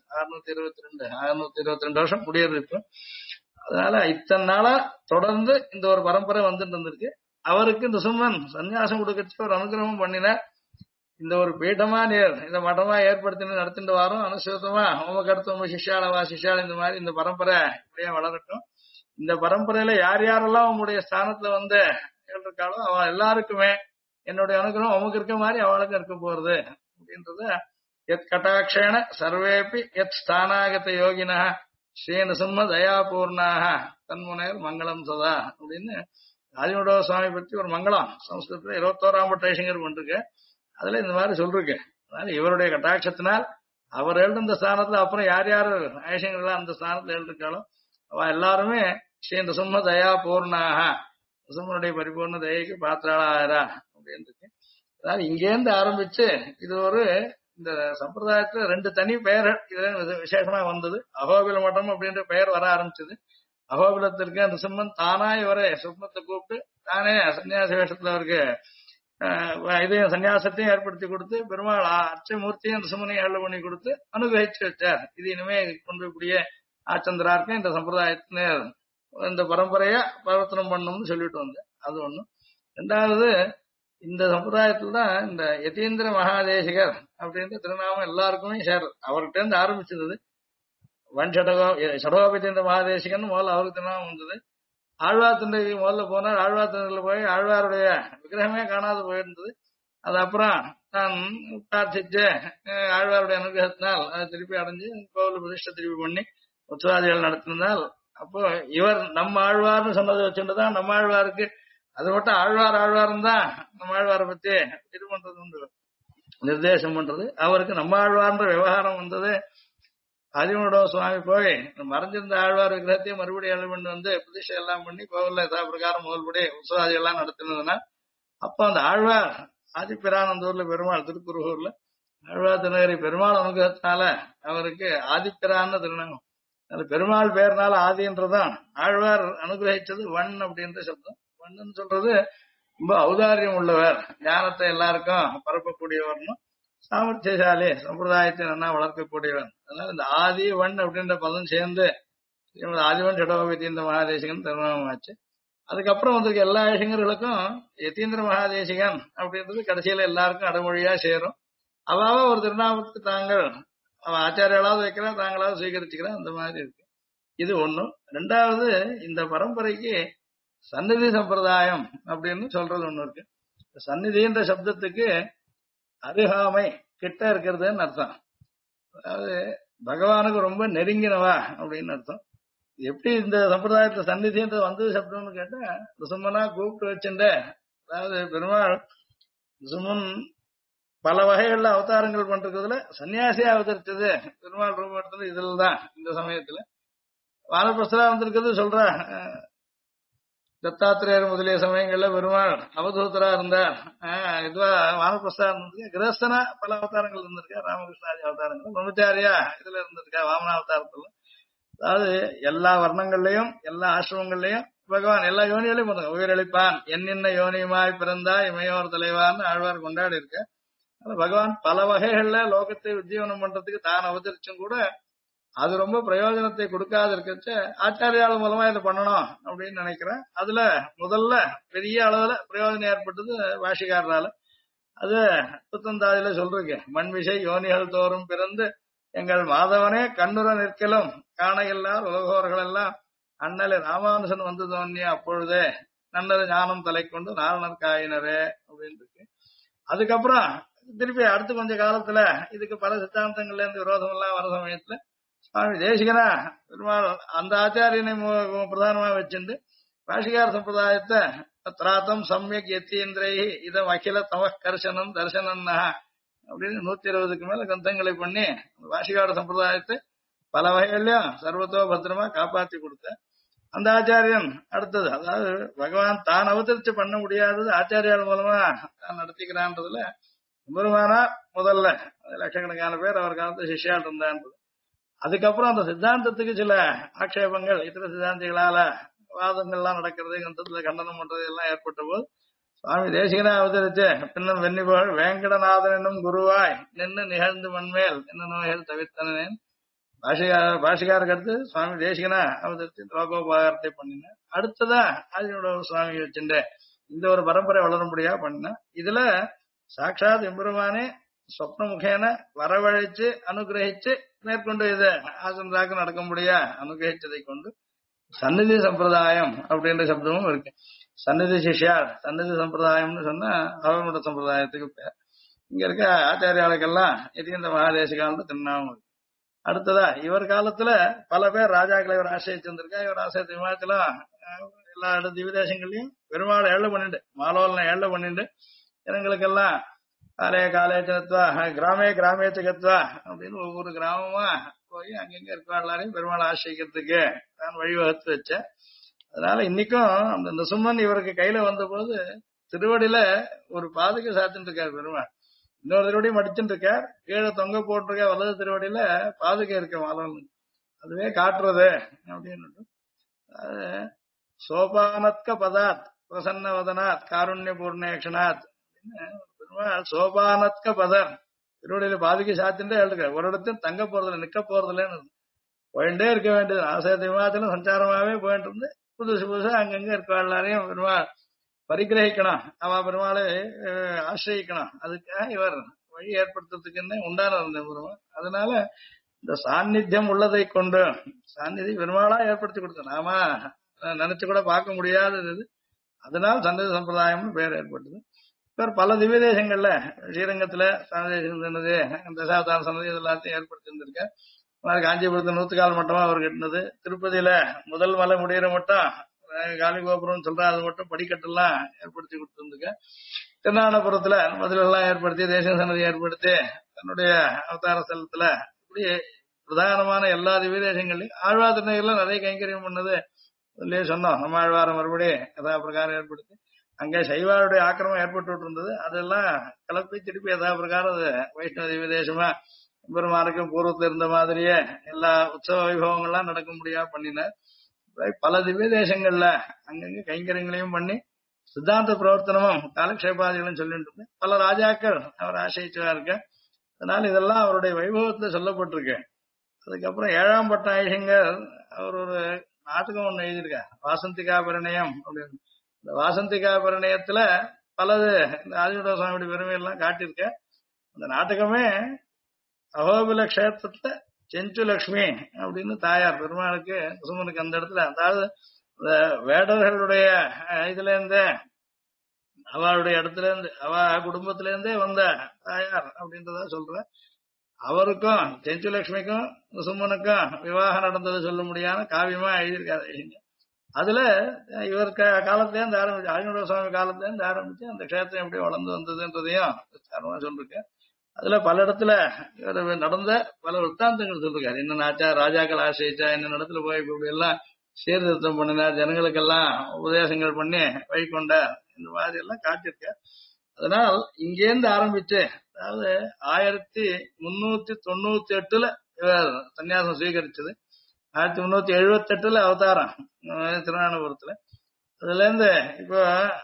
622 வருஷம் குடியேறிருக்கு. அதனால இத்தனை நாளா தொடர்ந்து இந்த ஒரு பரம்பரை வந்துட்டு இருந்திருக்கு. அவருக்கு இந்த சும்மன் சன்னியாசம் கொடுக்கறதுக்கு ஒரு அனுகிரகம் பண்ணினார். இந்த ஒரு பீഠமா நேர் இந்த மடமா ஏற்படுத்தி நடத்திட்டு வாரம் அனுசரித்தமா உமக்கு அடுத்து உங்க சிஷ்யாளவா சிஷ்யாள் இந்த மாதிரி இந்த பரம்பரை இப்படியே வளரட்டும். இந்த பரம்பரையில யார் யாரெல்லாம் உங்களுடைய ஸ்தானத்துல வந்து இருக்காளோ அவ எல்லாருக்குமே என்னுடைய அனுகிரகம் உமக்கு இருக்க மாதிரி அவளுக்கும் இருக்க போறது அப்படின்றத எத் கட்டாட்சேன சர்வேபி எத் ஸ்தானாகத யோகினா ஸ்ரீநசும்ம தயாபூர்ணாக தன்முனையர் மங்களம் சதா அப்படின்னு ஆதிமுட சுவாமி பத்தி ஒரு மங்களம் சம்ஸ்கிருதத்துல 21ஆம் பட்டைசிங்கர் பண்ணிருக்கு. அதுல இந்த மாதிரி சொல்லிருக்கேன். அதனால இவருடைய கட்டாட்சத்தினால் அவர் எழுந்த ஸ்தானத்துல அப்புறம் யார் யார் ஐஷங்கள்லாம் அந்த ஸ்தானத்துல எழுதிருக்காளோ அவ எல்லாருமே ஸ்ரீ நசும்ம தயா பூர்ணாக நசும்மனுடைய பரிபூர்ண தயைக்கு பாத்திராளா அப்படின்னு இருக்கு. அதாவது இங்கேருந்து ஆரம்பிச்சு இது ஒரு இந்த சம்பிரதாயத்துல 2 தனி பெயர்கள் இதுல விசேஷமா வந்தது. அகோபில மட்டம் அப்படின்ற பெயர் வர ஆரம்பிச்சது. அகோபிலத்திற்கு அந்த சிம்மன் தானா இவரை சொப்னத்தை கூப்பிட்டு தானே சன்னியாச வேஷத்துல அவருக்கு இதையும் சன்னியாசத்தையும் ஏற்படுத்தி கொடுத்து பெருமாள் அச்சமூர்த்தியும் அந்த சிம்மனையும் ஏழு பண்ணி கொடுத்து அனுகிரகிச்சு வச்சார். இது இனிமே கொண்டு கூடிய ஆச்சந்திராருக்கும் இந்த சம்பிரதாயத்தின இந்த பரம்பரைய பிரவர்த்தனம் பண்ணணும்னு சொல்லிட்டு வந்தேன். அது ஒண்ணு. ரெண்டாவது, இந்த சம்பிரதாயத்துல தான் இந்த யதீந்திர மகாதேசிகர் அப்படின்ற திருநாமம் எல்லாருக்குமே சேரும். அவர்கிட்ட இருந்து ஆரம்பிச்சிருந்தது. வன் சடகோபதீந்திர மகாதேசிகன் முதல்ல அவருக்கு திருநாமம் வந்தது. ஆழ்வார்த்தண்டைக்கு முதல்ல போனார். ஆழ்வார்த்தண்டையில போய் ஆழ்வாருடைய விக்கிரகமே காணாது போயிருந்தது. அது அப்புறம் நான் பிரார்த்திச்சு ஆழ்வாருடைய அனுகிரகத்தினால் அதை திருப்பி அடைஞ்சு கோவில் பிரதிஷ்டை திருப்பி பண்ணி உற்சவாதிகள் நடத்தினால் அப்போ இவர் நம்ம ஆழ்வார்னு சொன்னதை வச்சுட்டுதான் நம்ம ஆழ்வாருக்கு அது மட்டும் ஆழ்வார்னு தான் நம்ம ஆழ்வாரை பத்தி இது பண்றது உண்டு, நிர்தேசம் பண்றது. அவருக்கு நம்ம ஆழ்வார்ன்ற விவகாரம் வந்தது. ஆதிமுட சுவாமி போய் மறைஞ்சிருந்த ஆழ்வார் விக்கிரகத்தையும் மறுபடியும் எழுதி பண்ணி வந்து பிரதிஷ்டை எல்லாம் பண்ணி கோவில்ல எதா பிரகாரம் முதல்படி உற்சவாதி எல்லாம் நடத்தினதுன்னா அப்போ அந்த ஆழ்வார் ஆதிப்பிரானந்தூர்ல பெருமாள் திருக்குறுகூர்ல ஆழ்வார் திருநகரி பெருமாள் அனுகிரகத்தினால அவருக்கு ஆதிப்பிரான்னு திருநாமம். அது பெருமாள் பேர்னால ஆதின்றதான் ஆழ்வார் அனுகிரகிச்சது வன் அப்படின்ற சப்தம். வண்ணன்னு சொல்றது ரொம்ப ஔதாரியம் உள்ளவர், ஞானத்தை எல்லாருக்கும் பரப்பக்கூடியவர்னு, சாமர்த்தியசாலி, சம்பிரதாயத்தை நல்லா வளர்க்கக்கூடியவர். அதனால இந்த ஆதி வன் அப்படின்ற பதம் சேர்ந்து ஆதிவன் சடோபதி இந்த மகாதேசிகன் திருநாமமாச்சு. அதுக்கப்புறம் வந்திருக்க எல்லா ஐசங்கர்களுக்கும் யதீந்திர மகாதேசிகன் அப்படின்றது கடைசியில எல்லாருக்கும் அடைமொழியா சேரும். அவாவ ஒரு திருநாமத்துக்கு தாங்கள் அவன் ஆச்சாரியாலாவது வைக்கிறா, தாங்களாவது சுவீகரிச்சுக்கிறா, அந்த மாதிரி இருக்கு. இது ஒண்ணு. ரெண்டாவது, இந்த பரம்பரைக்கு சந்நிதி சம்பிரதாயம் அப்படின்னு சொல்றது ஒண்ணு இருக்கு. சந்நிதின்ற சப்தத்துக்கு அருகாமை, கிட்ட இருக்கிறதுன்னு அர்த்தம். அதாவது பகவானுக்கு ரொம்ப நெருங்கினவா அப்படின்னு அர்த்தம். எப்படி இந்த சம்பிரதாயத்துல சந்நிதின்றது வந்தது சப்தம்னு கேட்டா, சும்மனா கூப்பிட்டு வச்சுட்ட, அதாவது பெருமாள் சுமன் பல வகைகள்ல அவதாரங்கள் பண்றதுல சன்னியாசியா அவதரிச்சது பெருமாள் ரூபம் எடுத்தது இதுலதான். இந்த சமயத்துல வானப்பிரஸ்தரா வந்திருக்கிறது சொல்ற தத்தாத்திரேயர் முதலிய சமயங்கள்ல பெருமாள் அவதூதரா இருந்தார். இதுவா வானப்பிரஸ்தா இருந்ததுக்கு கிரகஸ்தனா பல அவதாரங்கள் இருந்திருக்கா. ராமகிருஷ்ணாதி அவதாரங்கள் பிரம்மச்சாரியா இதுல இருந்திருக்கா வாமன அவதாரத்துல. அதாவது எல்லா வர்ணங்கள்லயும் எல்லா ஆசிரமங்கள்லயும் பகவான் எல்லா யோனிகளையும் பார்த்தாங்க. உயிரளிப்பான் என்னென்ன யோனியுமாய் பிறந்தா இமையோர் தலைவான்னு ஆழ்வார் கொண்டாடி இருக்க. பகவான் பல வகைகள்ல லோகத்தை உஜ்ஜீவனம் பண்றதுக்கு தான் அவதரிச்சும் கூட அது ரொம்ப பிரயோஜனத்தை கொடுக்காது இருக்கச்ச ஆச்சாரியால் மூலமா இதை பண்ணணும் அப்படின்னு நினைக்கிறேன். அதுல முதல்ல பெரிய அளவுல பிரயோஜனம் ஏற்பட்டது வாஷிகாரனால. அது புத்தந்தாதியில சொல்றீங்க, மண் விஷை யோனிகள் தோறும் பிறந்து எங்கள் மாதவனே கண்ணுற நிற்கலும் காண எல்லார் உலகோர்கள் எல்லாம் அண்ணலே ராமானுசன் வந்து தோன்றிய அப்பொழுதே நன்னது ஞானம் தலை கொண்டு நாரணர் காயினரே அப்படின்னு இருக்கு. அதுக்கப்புறம் திருப்பி அடுத்து கொஞ்ச காலத்துல இதுக்கு பல சித்தாந்தங்கள்ல இருந்து விரோதம் எல்லாம் வர சமயத்துல சுவாமி தேசிகனா பெருமாள் அந்த ஆச்சாரியனை பிரதானமா வச்சிருந்து பாஷிகார சம்பிரதாயத்தை திராத்தம் சமயக் எத்தீந்திரை இதம் அகில தமக்கர்ஷனம் தர்சனன்னா அப்படின்னு 120க்கு மேல கிரந்தங்களை பண்ணி பாஷிகார சம்பிரதாயத்தை பல வகைகள்லயும் சர்வத்தோ பத்திரமா காப்பாத்தி கொடுத்த அந்த ஆச்சாரியன் அடுத்தது, அதாவது பகவான் தான் அவதரிச்சு பண்ண முடியாதது ஆச்சாரியால் மூலமா தான் நடத்திக்கிறான்றதுல பெருமானா முதல்ல லட்சக்கணக்கான பேர் அவர் காலத்து சிஷ்யால் இருந்தான்றது. அதுக்கப்புறம் அந்த சித்தாந்தத்துக்கு சில ஆட்சேபங்கள் இத்தர சித்தாந்திகளால வாதங்கள்லாம் நடக்கிறது, கிரந்தத்துல கண்டனம் பண்றது எல்லாம் ஏற்பட்ட போது சுவாமி தேசிகனா அவதரிச்சு பின்னும் வெண்ணிபுகழ் வேங்கடநாதன் என்னும் குருவாய் நின்று நிகழ்ந்து மண்மேல் என்ன நோய்கள் தவிர்த்தனேன் பாஷிகாருக்கு அடுத்து சுவாமி தேசிகனா அவதரித்து லோகோபகாரத்தை பண்ணினேன். அடுத்ததா ஆதினோட சுவாமி வச்சுட்டு இந்த ஒரு பரம்பரை வளரும்படியா பண்ணினேன். இதுல சாட்சாத் எம்பெருமானே சொப்னமுகேன வரவழைச்சு அனுகிரகிச்சு மேற்கொண்டு இதை ஆசனராக நடக்க முடியா அனுகிரகிச்சதை கொண்டு சந்நிதி சம்பிரதாயம் அப்படின்ற சப்தமும் இருக்கு. சந்நிதி சிஷ்யார் சந்நிதி சம்பிரதாயம்னு சொன்னா அவனோட சம்பிரதாயத்துக்கு பேர். இங்க இருக்க ஆச்சாரியாளுக்கெல்லாம் இது இந்த மகாதேசிகாலத்து திருநாமம் இருக்கு. அடுத்ததா இவர் காலத்துல பல பேர் ராஜாக்களை இவர் ஆசிரியச்சிருந்திருக்கா. இவர் ஆசிரியத்து விமானத்திலும் எல்லா திவ்யதேசங்களையும் பெருமாள் ஏழை பண்ணிட்டு மாலோலனை ஏழை பண்ணிட்டு ஜனங்களுக்கெல்லாம் காலே காலே சத்துவா கிராமே கிராமே கத்துவா அப்படின்னு ஒவ்வொரு கிராமமா போய் அங்கங்க இருக்க எல்லாரையும் பெருமாள் ஆசிரியக்கிறதுக்கு நான் வழிவகுத்து வச்சேன். அதனால இன்னைக்கும் அந்த நிசும்மன் இவருக்கு கையில வந்த போது திருவடியில ஒரு பாதுகை சாத்தின்னு இருக்காரு பெருமாள். இன்னொரு திருவடியும் மடிச்சுட்டு இருக்கார், கீழே தொங்க போட்டிருக்க வலது திருவடியில பாதுகை இருக்க மாலன். அதுவே காட்டுறது அப்படின்னு சோபானத்க பதாத் பிரசன்ன வதனாத் காருண்ய பூர்ணேக்ஷனாத் பெருமாள் சோபானத்க பதர் திருவடியில பாதுகை சாத்தின்டே எழுதுக்க ஒரு இடத்துல தங்க போறதில்ல நிக்க போறதில்லன்னு போயிட்டே இருக்க வேண்டியது. ஆசிரியர் விமானத்துல சஞ்சாரமாவே போயிட்டு இருந்து புதுசு புதுசா அங்கங்க இருக்க எல்லாரையும் பெருமாள் பரிகிரகிக்கணும், அவ பெருமாளை ஆசிரியக்கணும். அதுக்காக இவர் வழி ஏற்படுத்துறதுக்குன்னு உண்டான பெருமாள். அதனால இந்த சாநித்தியம் உள்ளதை கொண்டு சாநிதி பெருமாளா ஏற்படுத்தி கொடுத்த நாம நினைச்சு கூட பார்க்க முடியாதது. அதனால சந்ததி சம்பிரதாயம்னு பேர் ஏற்பட்டது. இவர் பல திவ்ய தேசங்கள்ல ஸ்ரீரங்கத்துல சன்னதி தசாவதான சன்னதி எல்லாத்தையும் ஏற்படுத்தியிருந்திருக்க. காஞ்சிபுரத்து 100 மட்டமா அவர் கட்டினது. திருப்பதியில முதல் மலை முடிகிற மட்டும் காலி கோபுரம் சொல்ற அது மட்டும் படிக்கட்டெல்லாம் ஏற்படுத்தி கொடுத்துருந்துக்க. திருநானபுரத்துல முதலெல்லாம் ஏற்படுத்தி தேசிய சன்னதி ஏற்படுத்தி தன்னுடைய அவதார ஸ்தலத்துல இப்படி பிரதானமான எல்லா திவ்ய தேசங்களையும் ஆழ்வார் திருநகர்ல நிறைய கைங்கரியம் பண்ணது இல்லையே சொன்னோம். நம்ம ஆழ்வாரம் மறுபடியும் யதா பிரகாரம் ஏற்படுத்தி அங்கே சைவாருடைய ஆக்கிரமம் ஏற்பட்டு இருந்தது. அதெல்லாம் கலப்பி திருப்பி யதா பிரகாரம் அது வைஷ்ணவ திவ்ய தேசமா பெருமானுக்கும் பூர்வத்தில் இருந்த மாதிரியே எல்லா உற்சவ வைபவங்கள்லாம் நடக்க முடியா பண்ணினார். பல திவ்ய தேசங்கள்ல அங்கங்க கைங்கரியங்களையும் பண்ணி சித்தாந்த பிரவர்த்தனமும் காலக்ஷேபாதிகளும் சொல்லிட்டு இருக்கு. பல ராஜாக்கள் அவர் ஆசைச்சுவா இருக்க. அதனால இதெல்லாம் அவருடைய வைபவத்துல சொல்லப்பட்டிருக்கு. அதுக்கப்புறம் 7ஆம் பட்ட ஐஷங்கர் அவர் ஒரு நாடகம் ஒண்ணு எழுதியிருக்கார், வாசந்திகா பரிணயம் அப்படின்னு. இந்த வாசந்திகா பரிணயத்துல பலது இந்த ஆதிநூட சுவாமியுடைய பெருமையெல்லாம் காட்டியிருக்க. அந்த நாடகமே அகோபில கஷேத்திரத்துல செஞ்சு லட்சுமி அப்படின்னு தாயார் பெருமாளுக்கு குசுமனுக்கு அந்த இடத்துல, அதாவது வேடர்களுடைய இதுல இருந்தே அவளுடைய இடத்துல இருந்து அவ குடும்பத்தில இருந்தே வந்த தாயார் அப்படின்றத சொல்ற. அவருக்கும் செஞ்சு லட்சுமிக்கும் குசுமனுக்கும் விவாகம் நடந்தது சொல்ல முடியாத காவியமா எழுதியிருக்காரு. அதுல இவர் காலத்துல இருந்து ஆரம்பிச்சு ஆதிநூட சுவாமி காலத்துல இருந்து ஆரம்பிச்சு அந்த கஷேத்திரம் எப்படி வளர்ந்து வந்ததுன்றதையும் விசாரமா சொல்லிருக்கேன். அதுல பல இடத்துல நடந்த பல விற்த்தாந்தங்கள் சொல்லிருக்காரு. என்ன ஆச்சா ராஜாக்கள் ஆசைச்சா என்ன இடத்துல போய் இப்படி எல்லாம் சீர்திருத்தம் பண்ணினார், ஜனங்களுக்கெல்லாம் உபதேசங்கள் பண்ணி வைகொண்டார், இந்த மாதிரி எல்லாம் காட்டியிருக்கார். அதனால் இங்கேருந்து ஆரம்பிச்சு அதாவது 1398 இவர் சன்னியாசம் சுவீகரிச்சது. 1378 அவதாரம் திருநானபுரத்துல. அதுல இருந்து இப்போ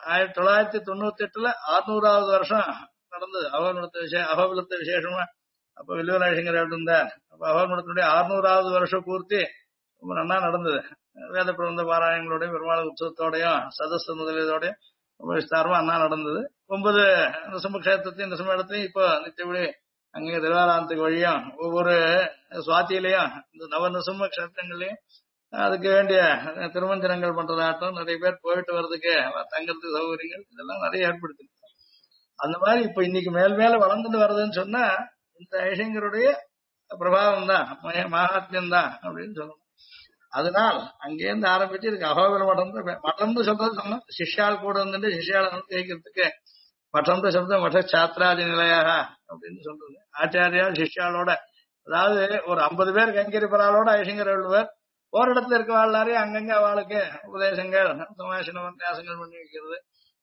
1998 600வது வருஷம் நடந்தது அகோபிலத்த விசேஷமா. அப்ப வில்லுவராஜங்கர் இருந்தார். அப்ப அகோபிலத்தினுடைய 600வது வருஷம் பூர்த்தி ரொம்ப நல்லா நடந்தது. வேத பிரபந்த பாராயணங்களோடையும் பெருமாள் உற்சவத்தோடையும் சதஸ் முதலியதோடையும் ரொம்ப விஸ்தாரமா அண்ணா நடந்தது. 9 நிசம கஷேத்திரத்தையும் நிசம இடத்தையும் இப்போ நித்தியபடி அங்கே திருவாராந்தத்துக்கு வழியும் ஒவ்வொரு சுவாத்தியிலையும் இந்த நவநிசம கஷேத்திரங்களையும் அதுக்கு வேண்டிய திருமஞ்சனங்கள் பண்றதாட்டம் நிறைய பேர் போயிட்டு வர்றதுக்கு தங்கறதுக்கு சௌகரியங்கள் இதெல்லாம் நிறைய ஏற்படுத்தி. அந்த மாதிரி இப்ப இன்னைக்கு மேல் மேல வளர்ந்துட்டு வர்றதுன்னு சொன்னா இந்த ஐஷங்கருடைய பிரபாவம் தான், மகாத்மியம் தான் அப்படின்னு சொல்லணும். அதனால் அங்கேருந்து ஆரம்பிச்சு இதுக்கு அகோபில மட்டம்னு சொல்றது சொன்னோம். சிஷ்யால் கூட வந்துட்டு சிஷ்யால கேட்கறதுக்கு மட்டம்ன்ற சப்தம் மற்ற சாத்திராதி நிலையாக அப்படின்னு சொல்றது. ஆச்சாரியா சிஷ்யாலோட, அதாவது ஒரு 50 பேர் கைங்கரிப்பராளோட ஐஷங்கர் எழுதுவர். ஒரு இடத்துல இருக்க எல்லாரையும் அங்கங்க அவளுக்கு உபதேசங்கள் சமாசன வித்தியாசங்கள் பண்ணி வைக்கிறது.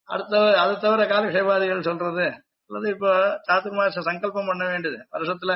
அது தவிர காலக்ஷேபாதிகள் சொல்றது அல்லது இப்போ சாத்துர்மாச சங்கல்பம் பண்ண வேண்டியது. வருஷத்துல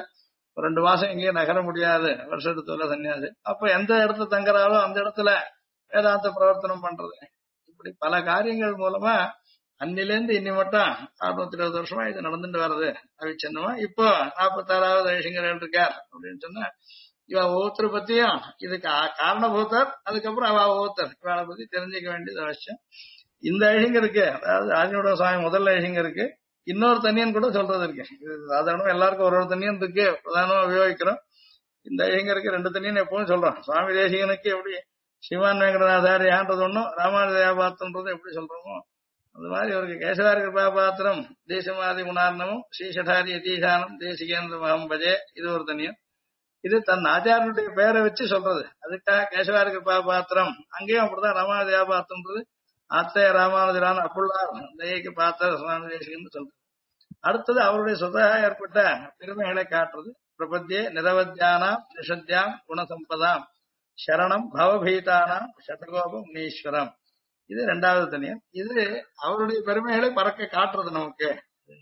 2 மாசம் எங்கேயும் நகர முடியாது வருஷத்துல சன்னியாசி. அப்ப எந்த இடத்துல தங்குறாலோ அந்த இடத்துல வேதாந்த பிரவர்த்தனம் பண்றது. இப்படி பல காரியங்கள் மூலமா அன்னிலேருந்து இன்னி மட்டும் 620 வருஷமா இது நடந்துட்டு வர்றது அவிச்சன்னமா. இப்போ 46வது ஐஷங்கர் இருக்கார் அப்படின்னு சொன்னா இவ ஒவ்வொருத்தரை பத்தியும் இதுக்கு காரணபூத்தர், அதுக்கப்புறம் அவ ஒவ்வொருத்தர் இவளை பத்தி தெரிஞ்சுக்க வேண்டியது அவசியம். இந்த ஐஷங்கருக்கு, அதாவது ஆஞ்சநேய சுவாமி முதல் ஐஷங்கருக்கு இன்னொரு தனியன் கூட சொல்றது இருக்கு. இது சாதாரணமா எல்லாருக்கும் ஒரு தனியன் இருக்கு, பிரதானமா உபயோகிக்கிறோம். இந்த ஐஷங்கருக்கு 2 தனியன் எப்பவும் சொல்றோம். சுவாமி தேசிகனுக்கு எப்படி ஸ்ரீமான் வெங்கடநாதாரியான்றது ஒண்ணும், ராமானுஜயாபாத்திரன்றது எப்படி சொல்றோமோ அந்த மாதிரி அவருக்கு கேசவாரி கிருபாபாத்திரம் தேசமாதி குணார்ணமும் ஸ்ரீஷடாரி யதீசானம் தேசிகேந்திர மகம்பஜே இது ஒரு தனியன். இது தன் ஆச்சாரனுடைய பெயரை வச்சு சொல்றது. அதுக்காக கேசவாரி கிருபாபாத்திரம் அங்கேயும் அப்படிதான் ராமானுஜயாபாத்திரன்றது ஆத்தைய ராமானுஜரான அப்புள்ளார் தயைக்கு பார்த்த சுவாமி தேசிகன்னு சொல்றது. அடுத்தது அவருடைய சொத்தாக ஏற்பட்ட பெருமைகளை காட்டுறது. பிரபத்தியே நிரவத்தியானாம் நிஷத்யாம் குணசம்பதாம் சரணம் பவபீதானாம் சதகோபம் முனீஸ்வரம். இது 2வது தனியன். இது அவருடைய பெருமைகளை பறக்க காட்டுறது நமக்கு.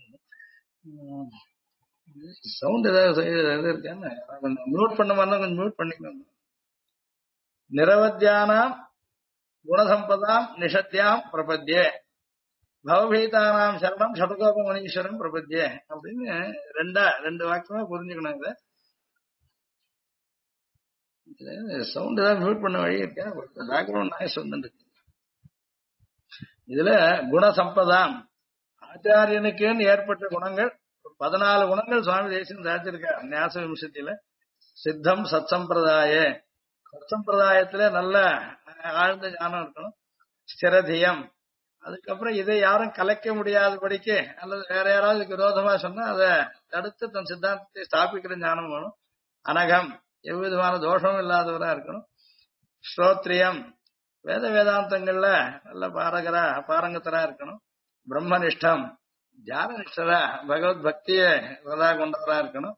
சவுண்ட் ஏதாவது இருக்கான்னு மியூட் பண்ண மாதிரி கொஞ்சம் மியூட் பண்ணிக்கணும். நிரவத்தியானாம் குணசம்பதாம் நிஷத்யாம் பிரபத்தியே பவபீதானாம் சரணம் சதகோப முனீஸ்வரம் பிரபத்தியே அப்படின்னு 2 வாக்கியமா புரிஞ்சுக்கணும். இத சவுண்ட் ஏதாவது மியூட் பண்ண வழி இருக்கா? பேக்ரவுண்ட் நாய்ஸ் வந்துட்டு. இதுல குணசம்பதாம் ஆச்சாரியனுக்குன்னு ஏற்பட்ட குணங்கள் 14 குணங்கள் சுவாமி தேசிகன் சாதிச்சிருக்கார் ஞாச விம்சத்தில. சித்தம் சத்சம்பிரதாய, சத்சம்பிரதாயத்துல நல்ல ஆழ்ந்த ஞானம் இருக்கணும். ஸ்திரதியம், அதுக்கப்புறம் இதை யாரும் கலைக்க முடியாதபடிக்கு அல்லது வேற யாராவது இதுக்கு விரோதமா சொன்னா அதை தடுத்து தன் சித்தாந்தத்தை ஸ்தாபிக்கிற ஞானம் வேணும். அனகம், எவ்விதமான தோஷமும் இல்லாதவரா இருக்கணும். ஸ்ரோத்ரியம், வேதாந்தங்கள்ல நல்ல பாரங்கத்தரா இருக்கணும். பிரம்மனிஷ்டம், தியானனிஷ்டரா பகவத் பக்தியை சதா கொண்டவரா இருக்கணும்.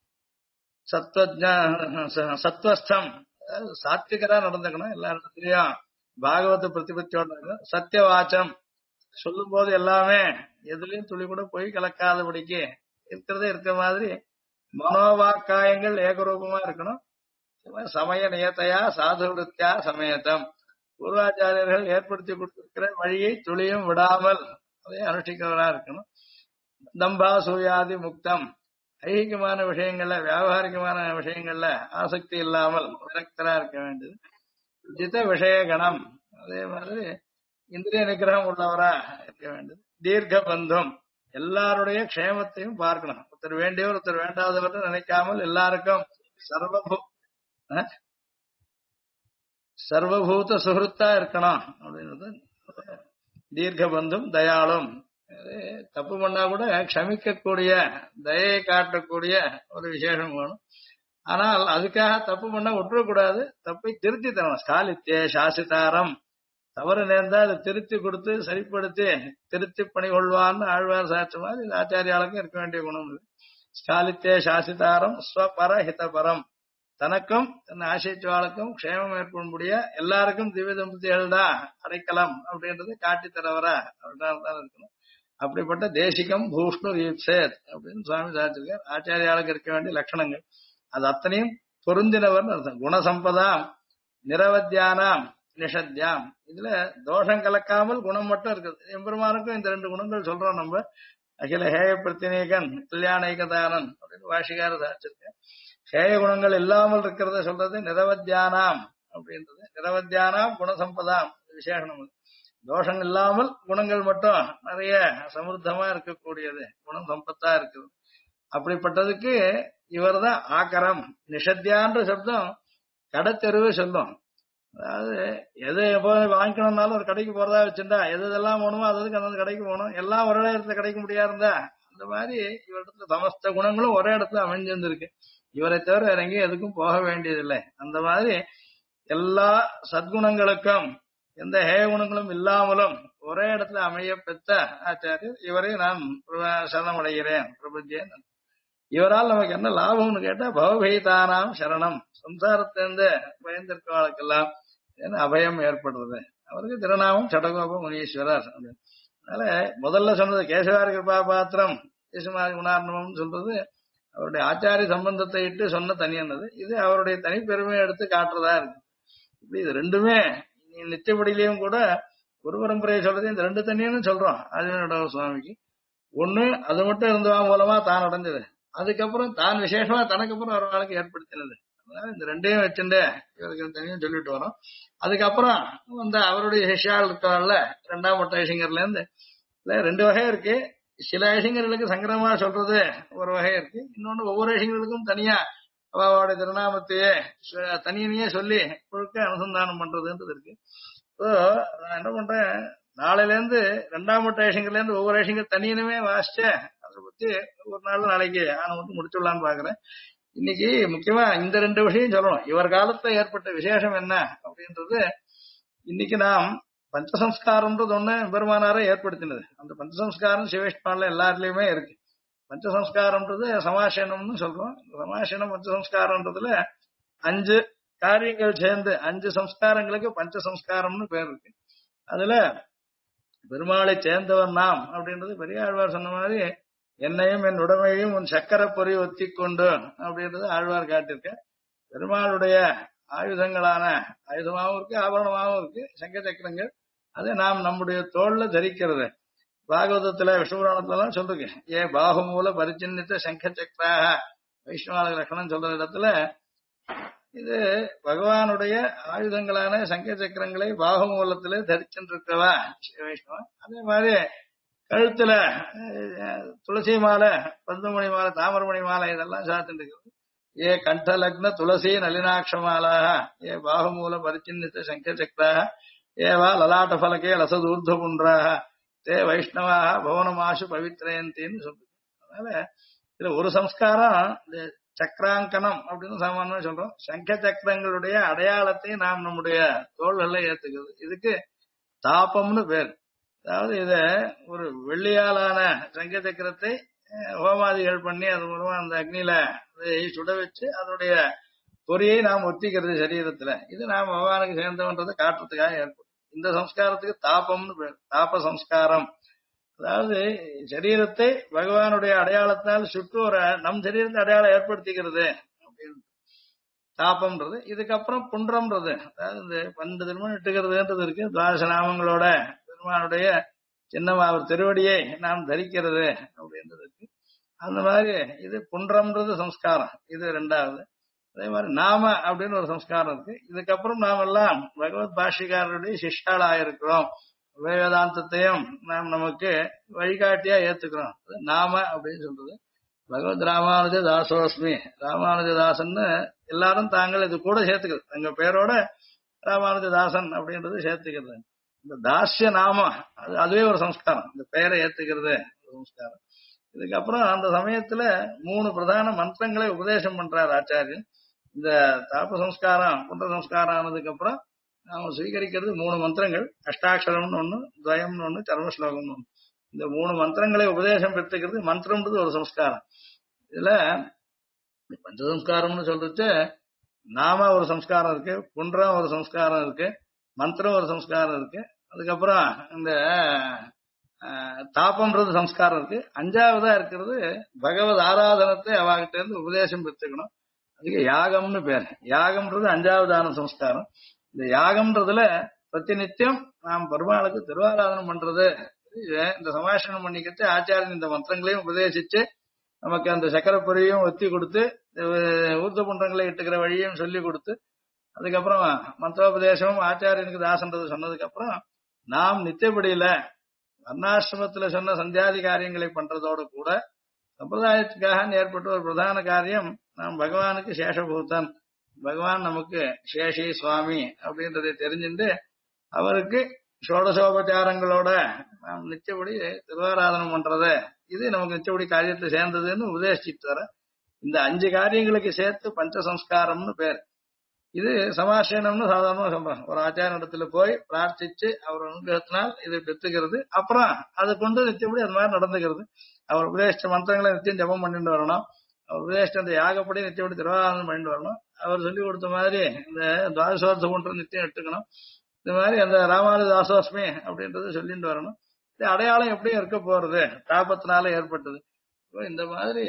சத்வஸ்தம், சாத்விகரா நடந்துக்கணும். எல்லா இடத்துலயும் பாகவத பிரதிபத்தியோட இருக்கணும். சத்தியவாச்சம், சொல்லும் போது எல்லாமே எதுலயும் துளி கூட போய் கலக்காதபடிக்கு இருக்கிறதே இருக்கிற மாதிரி மனோவாக்காயங்கள் ஏகரூபமா இருக்கணும். சமய நியத்தையா சாதுவிருத்தியா சமயத்தம், பூர்வாச்சாரியர்கள் ஏற்படுத்தி கொடுத்திருக்கிற வழியை துளியும் விடாமல் அதை அனுஷ்டிக்கிறவரா இருக்கணும். தம்பா சூயாதி முக்தம், ஐகிகமான விஷயங்கள்ல வியாபாரிகமான விஷயங்கள்ல ஆசக்தி இல்லாமல் விரக்தரா இருக்க வேண்டியது. ஜித விஷய கணம், அதே மாதிரி இந்திரிய நிகிரகம் உள்ளவரா இருக்க வேண்டியது. தீர்க்க பந்தம், எல்லாருடைய க்ஷேமத்தையும் பார்க்கணும். ஒருத்தர் வேண்டியவர் ஒருத்தர் வேண்டாதவர் நினைக்காமல் எல்லாருக்கும் சர்வபூத சுகிருத்தா இருக்கணும் அப்படின்றது. தீர்க்க பந்தும் தயாளும், தப்பு பண்ணா கூட க்ஷமிக்கக்கூடிய தயை காட்டக்கூடிய ஒரு விசேஷம் வேணும். ஆனால் அதுக்காக தப்பு பண்ணா விட்டுறக்கூடாது, தப்பை திருத்தி தரணும். ஸ்காலித்தே சாசிதாரம், தவறு நேர்ந்தா அதை திருத்தி கொடுத்து சரிப்படுத்தி திருத்தி பணி கொள்வான்னு ஆழ்வார் சாட்சி மாதிரி இது ஆச்சாரியாளுக்கும் இருக்க வேண்டிய குணம். ஸ்காலித்தே சாசிதாரம் ஸ்வபர ஹிதபரம், தனக்கும் தன்னை ஆசைச்சுவாளுக்கும் க்ஷேமம் ஏற்படும்படிய எல்லாருக்கும் திவ்ய தம்பதிகள் தான் அடைக்கலாம் அப்படின்றது காட்டி தரவரா அப்படிதான் இருக்கணும். அப்படிப்பட்ட தேசிகம் பூஷ்ணு ஈப்சேத் அப்படின்னு சுவாமி சாதிச்சிருக்கார். ஆச்சாரியாளுக்கு இருக்க வேண்டிய லட்சணங்கள் அது அத்தனையும் பொருந்தினவர்னு அர்த்தம். குணசம்பதா, நிரவத்தியானாம் நிஷத்யாம். இதுல தோஷம் கலக்காமல் குணம் மட்டும் இருக்குது. எம்பெருமானுக்கும் இந்த ரெண்டு குணங்கள் சொல்றோம் நம்ம. அகில ஹேய பிரத்தினேகன் கல்யாண ஐகதானன் அப்படின்னு வாஷிகார சாச்சிருக்கேன். ஹேய குணங்கள் இல்லாமல் இருக்கிறத சொல்றது நிரவத்தியானாம் அப்படின்றது. நிரவத்தியானாம் குணசம்பதாம் விசேஷனம். தோஷம் இல்லாமல் குணங்கள் மட்டும் நிறைய சமுர்த்தமா இருக்கக்கூடியது, குணம் சம்பத்தா இருக்குது. அப்படிப்பட்டதுக்கு இவர் தான் ஆக்கரம். நிஷத்தியான்ற சப்தம் கடத்தெருவே சொல்லும். அதாவது எது எப்போ வாங்கிக்கணும்னாலும் ஒரு கடைக்கு போறதா வச்சுட்டா எது எதெல்லாம் போகணுமோ அதுக்கு அந்த கடைக்கு போகணும். எல்லாம் ஒரே இடத்துல கிடைக்க முடியாதுந்தா அந்த மாதிரி இவரிடத்துல சமஸ்த குணங்களும் ஒரே இடத்துல அமைஞ்சிருந்திருக்கு. இவரை தவிர வேற எங்கேயும் எதுக்கும் போக வேண்டியதில்லை. அந்த மாதிரி எல்லா சத்குணங்களுக்கும் எந்த ஹேய குணங்களும் இல்லாமலும் ஒரே இடத்துல அமைய பெற்ற ஆச்சாரியர் இவரை நான் சரணமடைகிறேன் பிரபஞ்சேன். இவரால் நமக்கு என்ன லாபம்னு கேட்டா பவபீதானாம் சரணம். சம்சாரத்திலிருந்து பயந்திருக்கவாளுக்கெல்லாம் அபயம் ஏற்படுறது. அவருக்கு திருநாமம் சடகோப முனீஸ்வரர். அதனால முதல்ல சொன்னது கேசவாரி கிருபா பாத்திரம் கேசவாரி குணார்ணவம் சொல்றது அவருடைய ஆச்சாரிய சம்பந்தத்தை இட்டு சொன்ன தனியானது. இது அவருடைய தனிப்பெருமையை எடுத்து காட்டுறதா இருக்கு. இப்படி இது ரெண்டுமே நித்தியப்படியிலையும் கூட குரு பரம்பரையை சொல்றது இந்த ரெண்டு தனியானு சொல்றோம். ஆதிவனோட சுவாமிக்கு ஒண்ணு அது மட்டும் இருந்தவா மூலமா தான் அடைஞ்சது, அதுக்கப்புறம் தான் விசேஷமா தனக்கு அப்புறம் ஒரு வாழ்க்கை ஏற்படுத்தினது. அதனால இந்த ரெண்டையும் வச்சுட்டு இவருக்கு தனியும் சொல்லிட்டு வரோம். அதுக்கப்புறம் வந்து அவருடைய சிஷ்யால் இருக்காங்கல்ல, இரண்டாம் மட்ட ஐசிங்கர்ல இருந்து ரெண்டு வகை இருக்கு. சில ஐசிங்கர்களுக்கு சங்கரமா சொல்றது ஒரு வகை இருக்கு. இன்னொன்னு ஒவ்வொரு ஐசிங்கர்களுக்கும் தனியா அவருடைய திருநாமத்தையே தனியனையே சொல்லி முழுக்க அனுசந்தானம் பண்றதுன்றது இருக்கு. நான் என்ன பண்றேன், நாளையில இருந்து ரெண்டாம் மட்ட ஐசிங்கர்ல இருந்து ஒவ்வொரு ஐசிங்கர் தனியனுமே வாசிச்சேன். அதை பத்தி ஒரு நாள் நாளைக்கு ஆன மட்டும் முடிச்சுடலான்னு பாக்குறேன். இன்னைக்கு முக்கியமா இந்த ரெண்டு விஷயம் சொல்லணும். இவர் காலத்துல ஏற்பட்ட விசேஷம் என்ன அப்படின்றது. இன்னைக்கு நாம் பஞ்சசம்ஸ்காரம்ன்றது ஒண்ணு பெருமானாரை ஏற்படுத்தினது. அந்த பஞ்சசம்ஸ்காரம் சிவவிஷ்ணுல எல்லாருலயுமே இருக்கு. பஞ்சசம்ஸ்காரம்ன்றது சமாசனம்னு சொல்றோம். சமாசனம் பஞ்சசம்ஸ்காரம்ன்றதுல 5 காரியங்கள் சேர்ந்து 5 சம்ஸ்காரங்களுக்கு பஞ்சசம்ஸ்காரம்னு பேர் இருக்கு. அதுல பெருமாளை சேர்ந்தவர் நாம் அப்படின்றது பெரியாழ்வார் சொன்ன மாதிரி என்னையும் என் உடமையையும் உன் சக்கர பொறி ஒத்தி கொண்டு அப்படின்றது ஆழ்வார் காட்டிருக்க. பெருமாளுடைய ஆயுதங்களான ஆயுதமாகவும் இருக்கு, ஆபரணமாகவும் இருக்கு சங்க சக்கரங்கள். அதை நாம் நம்முடைய தோல்ல தரிக்கிறது. பாகவதத்துல விஷ்ணுபுராணத்துல எல்லாம் சொல்றேன். ஏ பாகுமூல பரிச்சின்னித்த சங்க சக்கராக வைஷ்ணவால லட்சணம் சொல்ற இடத்துல இது பகவானுடைய ஆயுதங்களான சங்க சக்கரங்களை பாகுமூலத்திலே தரிச்சுருக்கவா வைஷ்ணவா. அதே மாதிரி கழுத்துல துளசி மாலை, பந்துமணி மாலை, தாமரமணி மாலை இதெல்லாம் சாத்திட்டு இருக்குது. ஏ கண்ட லக்ன துளசி நளினாட்ச மாலாக ஏ பாகுமூல பரிச்சின்னித்த சங்க சக்கராக ஏவா லலாட்ட பலகே லசதூர்த புன்றாக தே வைஷ்ணவாக பவனமாசு பவித்ரயந்தின்னு சொல்றது. அதனால இதுல ஒரு சம்ஸ்காரம் இந்த சக்கராங்கனம் அப்படின்னு சாமானியமா சொல்றோம். சங்க சக்கரங்களுடைய அடையாளத்தை நாம் நம்முடைய தோள்கள்ல ஏத்துக்கிறது. இதுக்கு தாபம்னு பேர். அதாவது இத ஒரு வெள்ளியாலான சங்க சக்கரத்தை ஹோமாதிகள் பண்ணி அது மூலமா அந்த அக்னியில சுட வச்சு அதனுடைய பொறியை நாம் ஒத்திக்கிறது சரீரத்துல. இது நாம் பகவானுக்கு சேர்ந்தவன்றதை காட்டுறதுக்காக ஏற்படும். இந்த சம்ஸ்காரத்துக்கு தாபம்னு பேர். தாப சம்ஸ்காரம். அதாவது சரீரத்தை பகவானுடைய அடையாளத்தால் சுற்று ஒரு நம் சரீரத்தை அடையாளம் ஏற்படுத்திக்கிறது அப்படின்னு தாபம்ன்றது. இதுக்கப்புறம் புன்றம்ன்றது, அதாவது இந்த 12 திருமணம் இட்டுக்கிறதுன்றது இருக்கு. துவாதச நாமங்களோட பெருமானுடைய சின்னமா அவர் திருவடியை நாம் தரிக்கிறது அப்படின்றது இருக்கு. அந்த மாதிரி இது புன்றம்ன்றது சம்ஸ்காரம். இது ரெண்டாவது. அதே மாதிரி நாம அப்படின்னு ஒரு சம்ஸ்காரம் இருக்கு. இதுக்கப்புறம் நாம் எல்லாம் பகவத் பாஷிகாரருடைய சிஷ்யாளா இருக்கிறோம். வேதாந்தத்தையும் நாம் நமக்கு வழிகாட்டியா ஏத்துக்கிறோம். நாம அப்படின்னு சொல்றது. பகவத் ராமானுஜ தாசோஸ்மி, ராமானுஜதாசன் எல்லாரும் தாங்கள் இது கூட சேர்த்துக்கிறது. எங்க பேரோட ராமானுஜதாசன் அப்படின்றது சேர்த்துக்கிறது. இந்த தாஸ்ய நாம அதுவே ஒரு சம்ஸ்காரம். இந்த பெயரை ஏத்துக்கிறது ஒரு சம்ஸ்காரம். இதுக்கப்புறம் அந்த சமயத்துல 3 பிரதான மந்திரங்களை உபதேசம் பண்றார் ஆச்சாரியன். இந்த தாப சம்ஸ்காரம் புண்ட சம்ஸ்காரம் ஆனதுக்கு அப்புறம் நாம சுவீகரிக்கிறது 3 மந்திரங்கள். அஷ்டாட்சரம்னு ஒண்ணு, துவயம்னு ஒண்ணு, சர்மஸ்லோகம்னு ஒண்ணு. இந்த 3 மந்திரங்களை உபதேசம் பெற்றுக்கிறது. மந்திரம்ன்றது ஒரு சம்ஸ்காரம். இதுல பஞ்சசம்ஸ்காரம்னு சொல்றது நாம ஒரு சம்ஸ்காரம் இருக்கு, புன்றம் ஒரு சம்ஸ்காரம் இருக்கு, மந்திரம் ஒரு சம்ஸ்காரம் இருக்கு. அதுக்கப்புறம் இந்த தாபம்ன்றது சம்ஸ்காரம் இருக்கு. 5வதா இருக்கிறது பகவத் ஆராதனத்தை அவகிட்ட இருந்து உபதேசம் பெற்றுக்கணும். அதுக்கு யாகம்னு பேர். யாகம்ன்றது 5வது தான சம்ஸ்காரம். இந்த யாகம்ன்றதுல பிரதிநித்தியம் நாம் பெருமாளுக்கு திருவாராதனம் பண்றது. இந்த சமாஷணம் பண்ணிக்கிட்டு ஆச்சாரியன் இந்த மந்திரங்களையும் உபதேசிச்சு நமக்கு அந்த சக்கரப்பொரியும் ஒத்தி கொடுத்து ஊர்த்த புன்றங்களை இட்டுக்கிற வழியும் சொல்லி கொடுத்து அதுக்கப்புறம் மந்திரோபதேசமும் ஆச்சாரியனுக்கு தாசன்றது சொன்னதுக்கு அப்புறம் நாம் நித்தியப்படியில வர்ணாசிரமத்துல சொன்ன சந்தியாதி காரியங்களை பண்றதோடு கூட சம்பிரதாயத்துக்காக ஏற்பட்ட ஒரு பிரதான காரியம் நாம் பகவானுக்கு சேஷபூதன், பகவான் நமக்கு சேஷி சுவாமி அப்படின்றதை தெரிஞ்சுட்டு அவருக்கு ஷோடசோபச்சாரங்களோட நாம் நிச்சயப்படி திருவாராதனம் பண்றது இது நமக்கு நிச்சயப்படி காரியத்தை சேர்ந்ததுன்னு உபதேசிச்சுட்டு தர. இந்த 5 காரியங்களுக்கு சேர்த்து பஞ்சசம்ஸ்காரம்னு பேர். இது சமாசேனம்னு சாதாரணமா சொல்றோம். ஒரு ஆச்சாரியத்துல போய் பிரார்த்திச்சு அவர் அனுகிரகத்தினால் இதை பெற்றுக்கிறது. அப்புறம் அதை கொண்டு நிச்சயப்படி அது மாதிரி நடந்துக்கிறது. அவர் உபதேசிச்ச மந்திரங்களை நிச்சயம் ஜபம் பண்ணிட்டு வரணும். அவர் உபதேசிச்ச அந்த யாகப்படி நிச்சயப்படி திருவாராதனம் பண்ணிட்டு வரணும். அவர் சொல்லி கொடுத்த மாதிரி இந்த துவாதசோர்த்த ஒன்று நிச்சயம் எடுத்துக்கணும். இந்த மாதிரி அந்த ராமானுதாசோஸ்மி அப்படின்றத சொல்லிட்டு வரணும். இந்த அடையாளம் எப்படியும் இருக்க போறது, தாபத்தினால ஏற்பட்டது. இந்த மாதிரி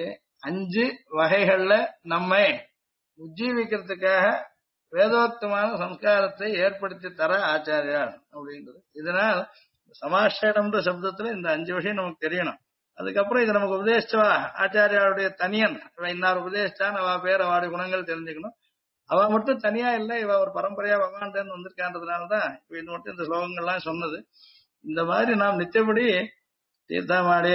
5 வகைகள்ல நம்மை உஜ்ஜீவிக்கிறதுக்காக வேதோக்தமான சம்ஸ்காரத்தை ஏற்படுத்தி தர ஆச்சாரியார் அப்படின்றது. இதனால் சமாஷேடம்ன்ற சப்தத்துல இந்த 5 விஷயம் நமக்கு தெரியணும். அதுக்கப்புறம் இது நமக்கு உபதேசிச்சவா ஆச்சாரியாருடைய தனியன், இன்னார் உபதேசிச்சான் அவ பேர் அவருடைய குணங்கள் தெரிஞ்சுக்கணும். அவ மட்டும் தனியா இல்லை, இவ ஒரு பரம்பரையா பகவான் வந்திருக்கான்றதுனாலதான் இப்ப இது மட்டும் இந்த ஸ்லோகங்கள்லாம் சொன்னது. இந்த மாதிரி நாம் நிச்சயப்படி தீர்த்தமாடி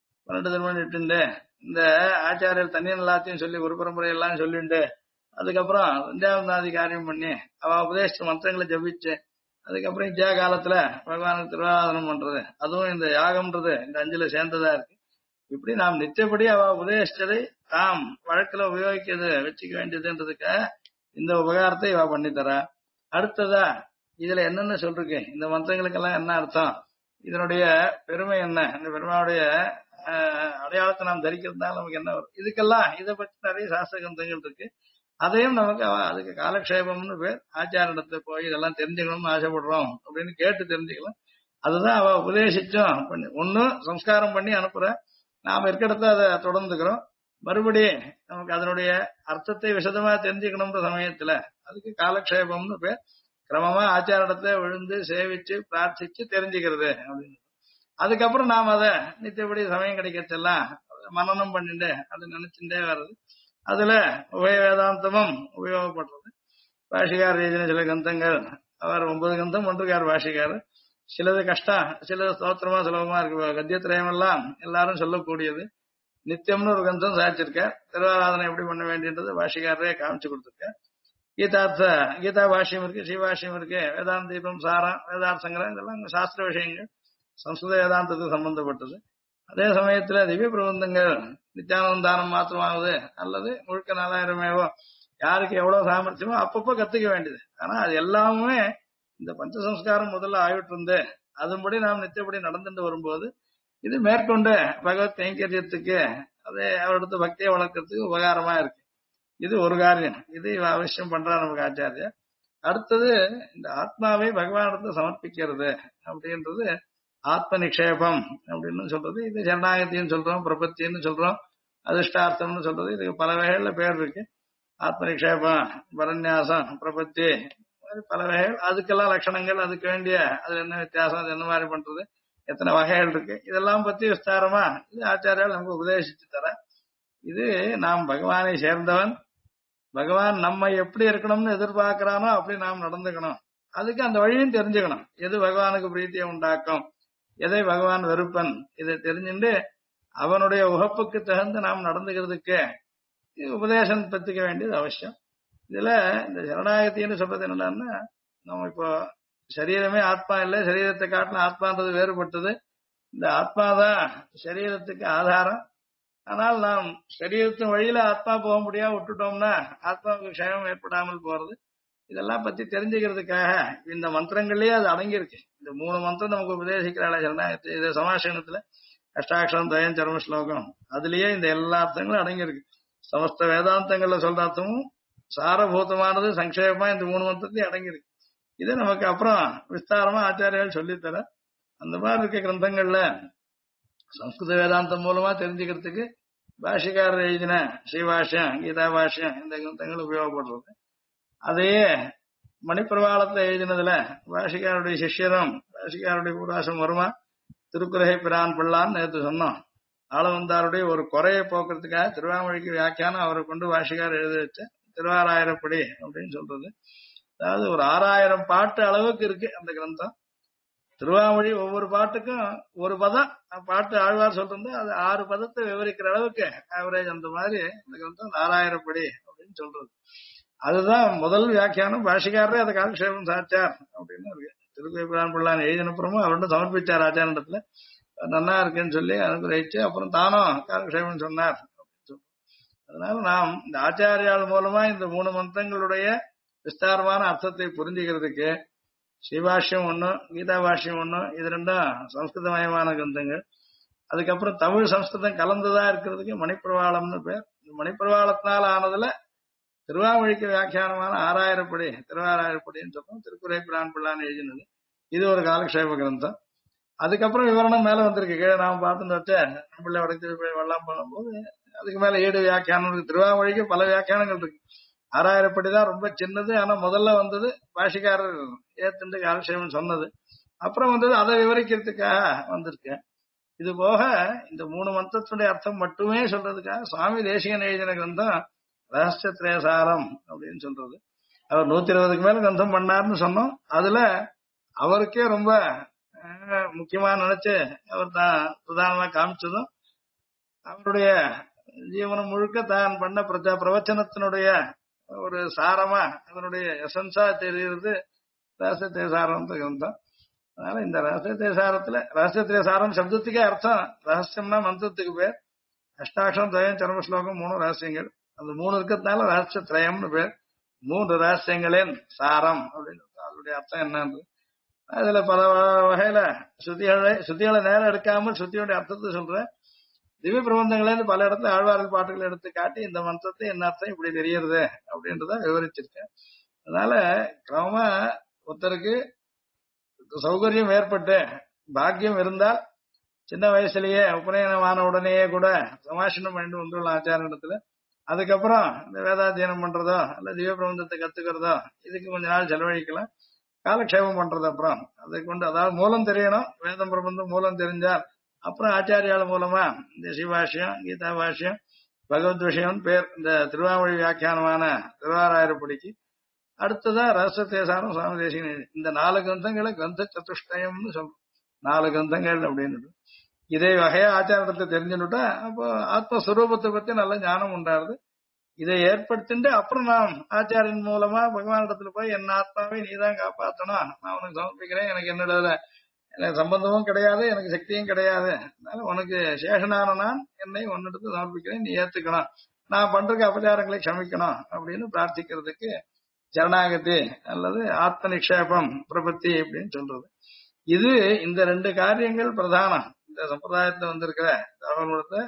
12 திருமணம் இட்டு இந்த ஆச்சாரியர் தனியன் எல்லாத்தையும் சொல்லி ஒரு பரம்பரை எல்லாம் சொல்லிண்டு அதுக்கப்புறம் சந்தியாவந்தாதி காரியம் பண்ணி அவ உபதேசிச்ச மந்திரங்களை ஜபிச்சு அதுக்கப்புறம் இஜ்ஜா காலத்துல பகவானுக்கு திருவாராதனம் பண்றது, அதுவும் இந்த யாகம்ன்றது இந்த 5ல சேர்ந்ததா இருக்கு. இப்படி நாம் நிச்சயப்படி அவ உபதேசிச்சதை தாம் வழக்குல உபயோகிக்கிறது வச்சுக்க வேண்டியதுன்றதுக்காக இந்த உபகாரத்தை இவ பண்ணித்தர. அடுத்ததா இதுல என்னென்ன சொல்றீங்க, இந்த மந்திரங்களுக்கெல்லாம் என்ன அர்த்தம், இதனுடைய பெருமை என்ன, இந்த பெருமாவுடைய அடையாளத்தை நாம் தரிக்கிறதுனால நமக்கு என்ன வரும், இதுக்கெல்லாம் இதை பற்றி நிறைய சாஸ்திர கிரந்தங்கள் இருக்கு. அதையும் நமக்கு அதுக்கு காலக்ஷேபம்னு பேர். ஆச்சாரத்தை போய் இதெல்லாம் தெரிஞ்சுக்கணும்னு ஆசைப்படுறோம் அப்படின்னு கேட்டு தெரிஞ்சுக்கலாம். அதுதான் அவ உபதேசிச்சோம் பண்ணி ஒண்ணு சம்ஸ்காரம் பண்ணி அனுப்புற, நாம இருக்கிறத அதை தொடர்ந்துக்கிறோம். மறுபடி நமக்கு அதனுடைய அர்த்தத்தை விசதமா தெரிஞ்சுக்கணும்ன்ற சமயத்துல அதுக்கு காலக்ஷேபம்னு பேர். கிரமமா ஆச்சாரத்தை விழுந்து சேவிச்சு பிரார்த்திச்சு தெரிஞ்சுக்கிறது அப்படின்னு. அதுக்கப்புறம் நாம் அதை நித்தியப்படி சமயம் கிடைக்கச்செல்லாம் மனனம் பண்ணிட்டு அதை நினைச்சுட்டே வர்றது. அதுல உபய வேதாந்தமும் உபயோகப்படுறது. பாஷிகார் எழுதின சில கிரந்தங்கள், அவர் 9 கிரந்தம் ஒன்றுக்கார் பாஷிகார். சிலது கஷ்டம், சிலது ஸ்தோத்திரமா சுலபமா இருக்கு. கத்தியத்திரயம் எல்லாம் எல்லாரும் சொல்லக்கூடியது. நித்தியம்னு ஒரு கிரந்தம் சாதிச்சிருக்கார். திருவாராதனை எப்படி பண்ண வேண்டியது பாஷிகாரரே காமிச்சு கொடுத்திருக்கார். கீதா பாஷ்யம் இருக்கு, ஸ்ரீபாஷ்யம் இருக்கு, வேதாந்த தீபம் சாரம், வேதார்த்தங்கள், இதெல்லாம் சாஸ்திர விஷயங்கள் சம்ஸ்கிருத வேதாந்தத்துக்கு சம்பந்தப்பட்டது. அதே சமயத்துல திவ்ய பிரபந்தங்கள் நித்யானந்தானம் மாத்திரமாவது அல்லது முழுக்க 4000மேவோ யாருக்கு எவ்வளவு சாமர்த்தியமோ அப்பப்போ கத்துக்க வேண்டியது. ஆனா அது எல்லாமே இந்த பஞ்சசம்ஸ்காரம் முதல்ல ஆயிட்டு இருந்து அதன்படி நாம் நித்தியப்படி நடந்துட்டு வரும்போது இது மேற்கொண்டு பகவத் கைங்கரியத்துக்கு அதே அவரிடத்து பக்தியை வளர்க்கறதுக்கு உபகாரமா இருக்கு. இது ஒரு காரியம், இது அவசியம் பண்றாரு நமக்கு ஆச்சாரியா. அடுத்தது இந்த ஆத்மாவை பகவானிடத்தை சமர்ப்பிக்கிறது அப்படின்றது ஆத்ம நிக்ஷேபம் அப்படின்னு சொல்றது. இது சரணாகத்தின்னு சொல்றோம், பிரபத்தின்னு சொல்றோம், அதிர்ஷ்டார்த்தம்னு சொல்றது. இதுக்கு பல வகைகள்ல பேர் இருக்கு. ஆத்ம நிக்ஷேபம், பரநியாசம், பிரபத்தி, பல வகைகள். அதுக்கெல்லாம் லட்சணங்கள், அதுக்கு வேண்டிய அது என்ன வித்தியாசம், அது என்ன மாதிரி பண்றது, எத்தனை வகைகள் இருக்கு, இதெல்லாம் பத்தி விஸ்தாரமா இது ஆச்சாரியால் நமக்கு உபதேசிச்சு தர. இது நாம் பகவானை சேர்ந்தவன், பகவான் நம்ம எப்படி இருக்கணும்னு எதிர்பார்க்கிறானோ அப்படி நாம் நடந்துக்கணும். அதுக்கு அந்த வழியும் தெரிஞ்சுக்கணும். எது பகவானுக்கு பிரீத்தியை உண்டாக்கும், எதை பகவான் வெறுப்பன், இதை தெரிஞ்சுட்டு அவனுடைய உகப்புக்கு தகுந்து நாம் நடந்துக்கிறதுக்கு உபதேசம் பெற்றுக்க வேண்டியது அவசியம். இதுல இந்த சரணாகத்தின்னு சொல்றது என்னன்னா, நம்ம இப்போ சரீரமே ஆத்மா இல்லை, சரீரத்தை காட்டின ஆத்மான்றது வேறுபட்டது. இந்த ஆத்மாதான் சரீரத்துக்கு ஆதாரம். ஆனால் நாம் சரீரத்தின் வழியில ஆத்மா போக முடியாம விட்டுட்டோம்னா ஆத்மாவுக்கு க்ஷயம் ஏற்படாமல் போறது. இதெல்லாம் பத்தி தெரிஞ்சுக்கிறதுக்காக இந்த மந்திரங்கள்லயே அது அடங்கியிருக்கு. இந்த 3 மந்திரம் நமக்கு உபதேசிக்கிறாள் சரணாகத்தி. இது சமாசனத்துல அஷ்டாட்சரம், தயம், சர்ம ஸ்லோகம், அதுலயே இந்த எல்லா அர்த்தங்களும் அடங்கியிருக்கு. சமஸ்த வேதாந்தங்கள்ல சொல்ற அர்த்தமும் சாரபூதமானது சங்கேபமா இந்த 3 மந்திரத்தையும் அடங்கியிருக்கு. இது நமக்கு அப்புறம் விஸ்தாரமா ஆச்சாரியால் சொல்லித்தர. அந்த மாதிரி இருக்க கிரந்தங்கள்ல சம்ஸ்கிருத வேதாந்தம் மூலமா தெரிஞ்சுக்கிறதுக்கு பாஷிகாரர் எழுதின ஸ்ரீபாஷ்யம் கீதா பாஷ்யம் இந்த கிரந்தங்கள் உபயோகப்படுறது. அதையே மணிப்பிரவாளத்துல எழுதினதுல பாஷிகாருடைய சிஷ்யரும் பாஷிகாருடைய பூராசம் வருமா திருக்குறகை பிரான் பிள்ளான்னு நேற்று சொன்னோம். ஆளவந்தாருடைய ஒரு குறையை போக்குறதுக்காக திருவாமொழிக்கு வியாக்கியானம் அவரை கொண்டு பாஷிகார் எழுதி வச்ச திருவாராயிரப்படி அப்படின்னு சொல்றது. அதாவது ஒரு 6000 பாட்டு அளவுக்கு இருக்கு அந்த கிரந்தம். திருவாமொழி ஒவ்வொரு பாட்டுக்கும் ஒரு பதம் பாட்டு ஆழ்வார் சொல்றது, அது 6 பதத்தை விவரிக்கிற அளவுக்கு ஆவரேஜ். அந்த மாதிரி இந்த கிரந்தம் 6000 படி அப்படின்னு சொல்றது. அதுதான் முதல் வியாக்கியானம். பாஷிகாரரே அதை காலக்ஷேபம் சாச்சார் அப்படின்னு இருக்கு. திருக்குறள் பிள்ளான் எழுதினப்புறமும் அவர்கிட்ட சமர்ப்பிச்சார் ஆச்சாரத்துல, நன்னா இருக்குன்னு சொல்லி அனுகிரகிச்சு அப்புறம் தானும் காலக்ஷேபம் சொன்னார் அப்படின்னு சொல்றோம். அதனால நாம் இந்த ஆச்சாரியால் மூலமா இந்த 3 மந்திரங்களுடைய விஸ்தாரமான அர்த்தத்தை புரிஞ்சுக்கிறதுக்கு ஸ்ரீபாஷ்யம் ஒண்ணு கீதா பாஷ்யம் ஒண்ணு, இது ரெண்டும் சம்ஸ்கிருதமயமான கிரந்தங்கள். அதுக்கப்புறம் தமிழ் சம்ஸ்கிருதம் கலந்துதா இருக்கிறதுக்கு மணிப்பிரவாளம்னு பேர். இந்த மணிப்பிரவாளத்தினால ஆனதுல திருவாமொழிக்கு வியாக்கியானமான 6000 படி திருவாராயிரப்படின்னு சொல்றோம். திருக்குறை பிரான் பிள்ளான்னு எழுதினது. இது ஒரு காலக்ஷேப கிரந்தம். அதுக்கப்புறம் விவரணம் மேல வந்திருக்கு. கீழே நாம பார்த்துட்டு வச்ச நம்மள வடக்கு வெள்ளம் பண்ணும்போது அதுக்கு மேல 7 வியாக்கியானம் இருக்கு. திருவாமொழிக்கு பல வியாக்கியானங்கள் இருக்கு. 6000 படி தான் ரொம்ப சின்னது. ஆனா முதல்ல வந்தது பாஷிகாரர் ஏத்துண்டு காலக்ஷேபம் சொன்னது. அப்புறம் வந்தது அதை விவரிக்கிறதுக்காக வந்திருக்கு. இது போக இந்த 3 மந்திரத்துடைய அர்த்தம் மட்டுமே சொல்றதுக்காக சுவாமி தேசிகன் எழுதின கிரந்தம் ரகசிய திரேசாரம் அப்படின்னு சொல்றது. அவர் 120க்கு மேல கிரந்தம் பண்ணாருன்னு சொன்னோம். அதுல அவருக்கே ரொம்ப முக்கியமா நினைச்சு அவர் தான் பிரதானமா காமிச்சதும் அவருடைய ஜீவனம் முழுக்க தான் பண்ண பிரவச்சனத்தினுடைய ஒரு சாரமா அதனுடைய எசன்ஸா தெரிகிறது ரகசிய திரேசாரம் கிரந்தம். அதனால இந்த ரகசிய திரேசாரத்துல ரகசிய திரேசாரம் சப்தத்துக்கே அர்த்தம். ரகசியம்னா மந்திரத்துக்கு பேர். அஷ்டாட்சரம் திரயம் சர்ம ஸ்லோகம் 3 ரகசியங்கள். அந்த 3 இருக்கிறதுனால ரகசிய திரயம்னு பேர். 3 ரகசியங்களின் சாரம் அப்படின்னு அதனுடைய அர்த்தம் என்னன்னு அதுல பல வகையில சுத்திகளை நேரம் எடுக்காமல் சுத்தியோட அர்த்தத்தை சொல்றேன். திவ்ய பிரபந்தங்கள்ல பல இடத்துல ஆழ்வார்கள் பாட்டுகளை எடுத்து காட்டி இந்த மந்திரத்தை என்ன அர்த்தம் இப்படி தெரியறது அப்படின்றத விவரிச்சிருக்கேன். அதனால கிரமமா ஒருத்தருக்கு சௌகரியம் ஏற்பட்டு பாக்கியம் இருந்தால் சின்ன வயசுலயே உபநயனமான உடனேயே கூட சமாஷனம் பண்ணிட்டு வந்துள்ள ஆச்சாரத்துல அதுக்கப்புறம் இந்த வேதாத்தியனம் பண்றதோ அல்ல திவ்ய பிரபந்தத்தை கத்துக்கிறதோ இதுக்கு கொஞ்ச நாள் செலவழிக்கலாம். காலக்ஷேபம் பண்றது அப்புறம் அதை கொண்டு அதாவது மூலம் தெரியணும். வேதம் பிரபந்தம் மூலம் தெரிஞ்சால் அப்புறம் ஆச்சாரியால மூலமா இந்த சிவாஷ்யம் கீதா பாஷ்யம் பகவத் விஷயம் பேர் இந்த திருவாமொழி வியாக்கியானமான திருவாராயிரப்படிக்கு அடுத்ததா ரகசிய திரேசாரம் சுவாமி தேசிகன். இந்த 4 கிரந்தங்களை கிரந்த சதுஷ்டயம்னு சொல்றோம். 4 கிரந்தங்கள் அப்படின்னு இதே வகையா ஆச்சாரத்தை தெரிஞ்சுட்டா அப்போ ஆத்மஸ்வரூபத்தை பத்தி நல்ல ஞானம் உண்டாருது. இதை ஏற்படுத்திட்டு அப்புறம் நாம் ஆச்சாரியின் மூலமா பகவானிடத்துல போய் என் ஆத்மாவை நீதான் காப்பாற்றணும், நான் உனக்கு சமர்ப்பிக்கிறேன், எனக்கு என்னோட எனக்கு சம்பந்தமும் கிடையாது, எனக்கு சக்தியும் கிடையாது, அதனால உனக்கு சேஷனான நான் என்னை உன்னிடத்து சமர்ப்பிக்கிறேன், நீ ஏத்துக்கணும், நான் பண்றதுக்கு அபச்சாரங்களை க்ஷமிக்கணும் அப்படின்னு பிரார்த்திக்கிறதுக்கு சரணாகதி அல்லது ஆத்ம நிக்ஷேபம் பிரபத்தி அப்படின்னு சொல்றது. இது இந்த 2 காரியங்கள் பிரதானம். இந்த சம்பிரதாயத்துல வந்திருக்கிற தகவல்களை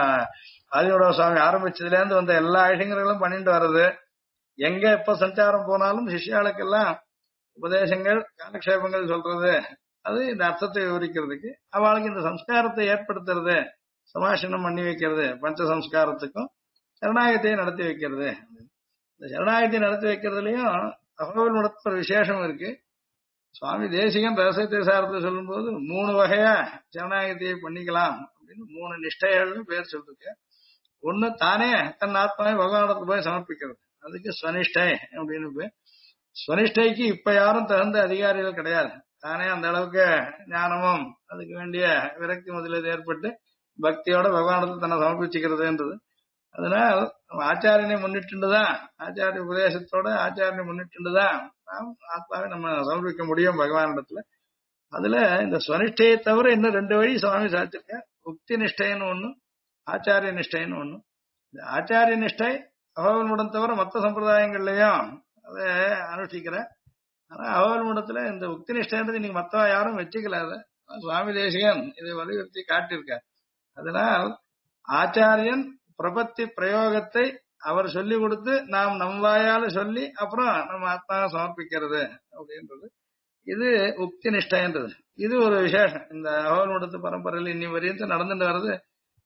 ஆதியோட சுவாமி ஆரம்பிச்சதுல இருந்து வந்த எல்லா விஷயங்களும் பண்ணிட்டு வர்றது. எங்க எப்ப சஞ்சாரம் போனாலும் சிஷ்யாளுக்கெல்லாம் உபதேசங்கள் காலக்ஷேபங்கள் சொல்றது. அது இந்த அர்த்தத்தை விவரிக்கிறதுக்கு அவளுக்கு இந்த சம்ஸ்காரத்தை ஏற்படுத்துறது, சமாஷனம் பண்ணி வைக்கிறது, பஞ்ச சம்ஸ்காரத்துக்கும் சரணாகத்தையும் நடத்தி வைக்கிறது. இந்த சரணாகத்தை நடத்தி வைக்கிறதுலயும் அகவல் நடத்துற விசேஷம் இருக்கு. சுவாமி தேசிகன் ரகசிய திரேசாரத்தை சொல்லும் போது 3 வகையா சரணாகதியை பண்ணிக்கலாம் அப்படின்னு 3 நிஷ்டைகள்னு பேர் சொல்லிருக்கு. ஒண்ணு தானே தன் ஆத்மாவை பகவானிடத்துல போய் சமர்ப்பிக்கிறது, அதுக்கு ஸ்வனிஷ்டை அப்படின்னு பேர். ஸ்வனிஷ்டைக்கு இப்ப யாரும் தகுந்த அதிகாரிகள் கிடையாது. தானே அந்த அளவுக்கு ஞானமும் அதுக்கு வேண்டிய விரக்தி முதலில் ஏற்பட்டு பக்தியோட பகவானிடத்துல தன்னை சமர்ப்பிச்சுக்கிறதுன்றது. அதனால் ஆச்சாரியனை முன்னிட்டுதான் ஆச்சாரிய உபதேசத்தோட ஆச்சாரியனை முன்னிட்டுதான் நாம் ஆத்மாவை நம்ம சமர்ப்பிக்க முடியும் பகவானிடத்துல. அதுல இந்த ஸ்வனிஷ்டையை தவிர இன்னும் 2 வழி சுவாமி சாதிச்சிருக்க. உக்தி நிஷ்டைன்னு ஒண்ணு, ஆச்சாரிய நிஷ்டைன்னு ஒண்ணு. இந்த ஆச்சாரிய நிஷ்டை அகவல்முடம் தவிர மற்ற சம்பிரதாயங்கள்லயும் அதை அனுஷ்டிக்கிற. ஆனா அகவல்முடத்துல இந்த உக்தி நிஷ்டைன்றது இன்னைக்கு மத்தவா யாரும் வச்சுக்கல. அதை சுவாமி தேசிகன் இதை வலியுறுத்தி காட்டியிருக்கார். அதனால் ஆச்சாரியன் பிரபத்தி பிரயோகத்தை அவர் சொல்லி கொடுத்து நாம் நம் வாயால சொல்லி அப்புறம் நம்ம ஆத்மாவை சமர்ப்பிக்கிறது அப்படின்றது இது உக்தி நிஷ்டைன்றது. இது ஒரு விசேஷம். இந்த அகவல்முடத்து பரம்பரையில் இன்னி வரையும் நடந்துட்டு வர்றது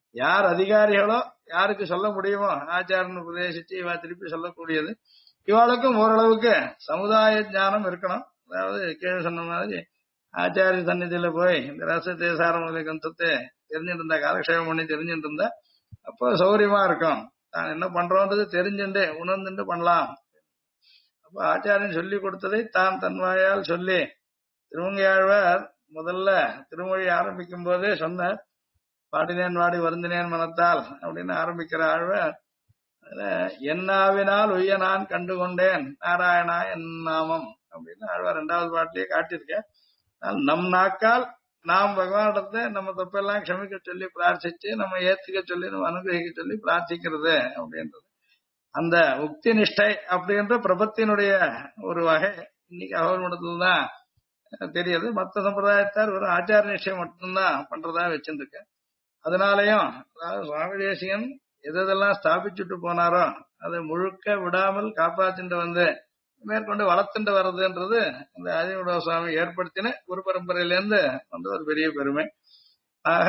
யார் அதிகாரிகளோ யாருக்கு சொல்ல முடியுமோ ஆச்சாரன் உபதேசிச்சு இவா திருப்பி சொல்லக்கூடியது இவாளுக்கும் ஓரளவுக்கு சமுதாய ஞானம் இருக்கணும். அதாவது கீழே சொன்ன மாதிரி ஆச்சாரிய சந்நிதியில போய் இந்த ரசத்தை சாரமுறை கந்தத்தை தெரிஞ்சுட்டு இருந்தா காலக்ஷேபம் பண்ணி தெரிஞ்சுட்டு இருந்தா அப்போ சௌகரியமா இருக்கும். தான் என்ன பண்றோன்றது தெரிஞ்சுட்டு உணர்ந்துட்டு பண்ணலாம். அப்ப ஆச்சாரியன் சொல்லி கொடுத்ததை தான் தன் வாயால் சொல்லி திருமங்கையாழ்வார் முதல்ல திருமொழி ஆரம்பிக்கும் போதே சொன்னார். பாடினேன் வாடி வருந்தினேன் மனத்தால் அப்படின்னு ஆரம்பிக்கிற ஆழ்வார் என்னாவினால் உய்ய நான் கண்டு கொண்டேன் நாராயணா என் நாமம் அப்படின்னு ஆழ்வார் 2வது பாட்டிலேயே காட்டியிருக்கேன். நம் நாக்கால் நாம் பகவானிடத்தை நம்ம தப்பெல்லாம் க்ஷமிக்க சொல்லி பிரார்த்திச்சு நம்ம ஏத்துக்க சொல்லி நம்ம அனுகிரகிக்க சொல்லி பிரார்த்திக்கிறது அப்படின்றது அந்த உக்தி நிஷ்டை அப்படின்ற பிரபத்தினுடைய ஒரு வகை இன்னைக்கு அவர்களிடத்துல தான் தெரியுது. மற்ற சம்பிரதாயத்தார் ஒரு ஆச்சார நிஷ்டை மட்டும்தான் பண்றதா வச்சிருக்க. அதனாலயும் அதாவது சுவாமி தேசிகன் எதெல்லாம் ஸ்தாபிச்சுட்டு போனாரோ அதை முழுக்க விடாமல் காப்பாத்திட்டு வந்து மேற்கொண்டு வளர்த்துட்டு வர்றதுன்றது இந்த ஆதிமுட சுவாமி ஏற்படுத்தின குரு பரம்பரையிலேருந்து வந்து ஒரு பெரிய பெருமை. ஆக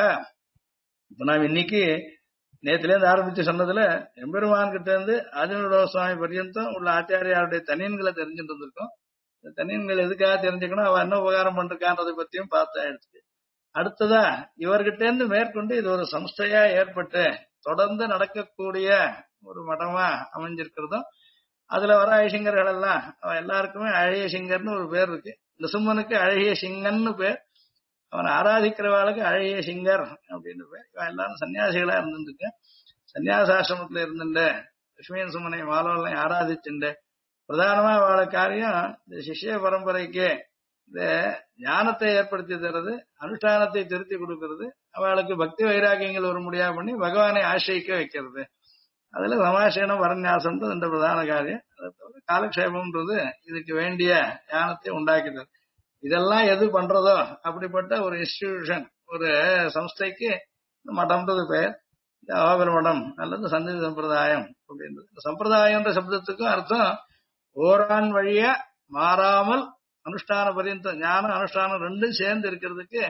இப்ப நாம் இன்னைக்கு நேத்துல இருந்து ஆரம்பிச்சு சொன்னதுல எம்பெருமான் கிட்ட இருந்து ஆதிமுட சுவாமி பர்யந்தம் உள்ள ஆச்சாரியாருடைய தனியன்களை தெரிஞ்சுட்டு இருந்திருக்கோம். இந்த தனியன்கள் எதுக்காக தெரிஞ்சுக்கணும், அவ என்ன உபகாரம் பண்றான்றதை பத்தியும் பார்த்தா எடுத்து அடுத்ததா இவர்கிட்ட இருந்து மேற்கொண்டு இது ஒரு சம்ஸ்தையா ஏற்பட்டு தொடர்ந்து நடக்கக்கூடிய ஒரு மடமா அமைஞ்சிருக்கிறதும் அதுல வர அழகிங்கர்கள் எல்லாம் அவன் எல்லாருக்குமே அழகிய சிங்கர்னு ஒரு பேர் இருக்கு. நிசும்மனுக்கு அழகிய சிங்கன்னு பேர், அவனை ஆராதிக்கிறவாளுக்கு அழகிய சிங்கர் அப்படின்னு பேர். இவன் எல்லாரும் சன்னியாசிகளா இருந்துருக்கு. சன்னியாசாசிரமத்துல இருந்துட்டு லட்சுமியன் சுமனை மாலவனை ஆராதிச்சுண்டு பிரதானமா அவள காரியம் இந்த சிஷ்ய பரம்பரைக்கு இந்த ஞானத்தை ஏற்படுத்தி தர்றது, அனுஷ்டானத்தை திருத்தி கொடுக்கறது, அவளுக்கு பக்தி வைராக்கியங்கள் ஒரு முடியா பண்ணி பகவானை ஆசிரியிக்க வைக்கிறது. அதுல சமாசீனம் வரநியாசம்ன்றது இந்த பிரதான காரியம். அதை தவிர காலக்ஷேபம்ன்றது இதுக்கு வேண்டிய ஞானத்தை உண்டாக்குது. இதெல்லாம் எது பண்றதோ அப்படிப்பட்ட ஒரு இன்ஸ்டிடியூஷன் ஒரு சம்ஸ்தைக்கு மடம்ன்றது பெயர். இந்த அவாபர மடம் அல்லது சந்நிதி சம்பிரதாயம் அப்படின்றது. இந்த சம்பிரதாயம்ன்ற சப்தத்துக்கும் அர்த்தம் ஓரான் வழியா மாறாமல் அனுஷ்டான பரியந்த ஞான அனுஷ்டானம் ரெண்டும் சேர்ந்து இருக்கிறதுக்கு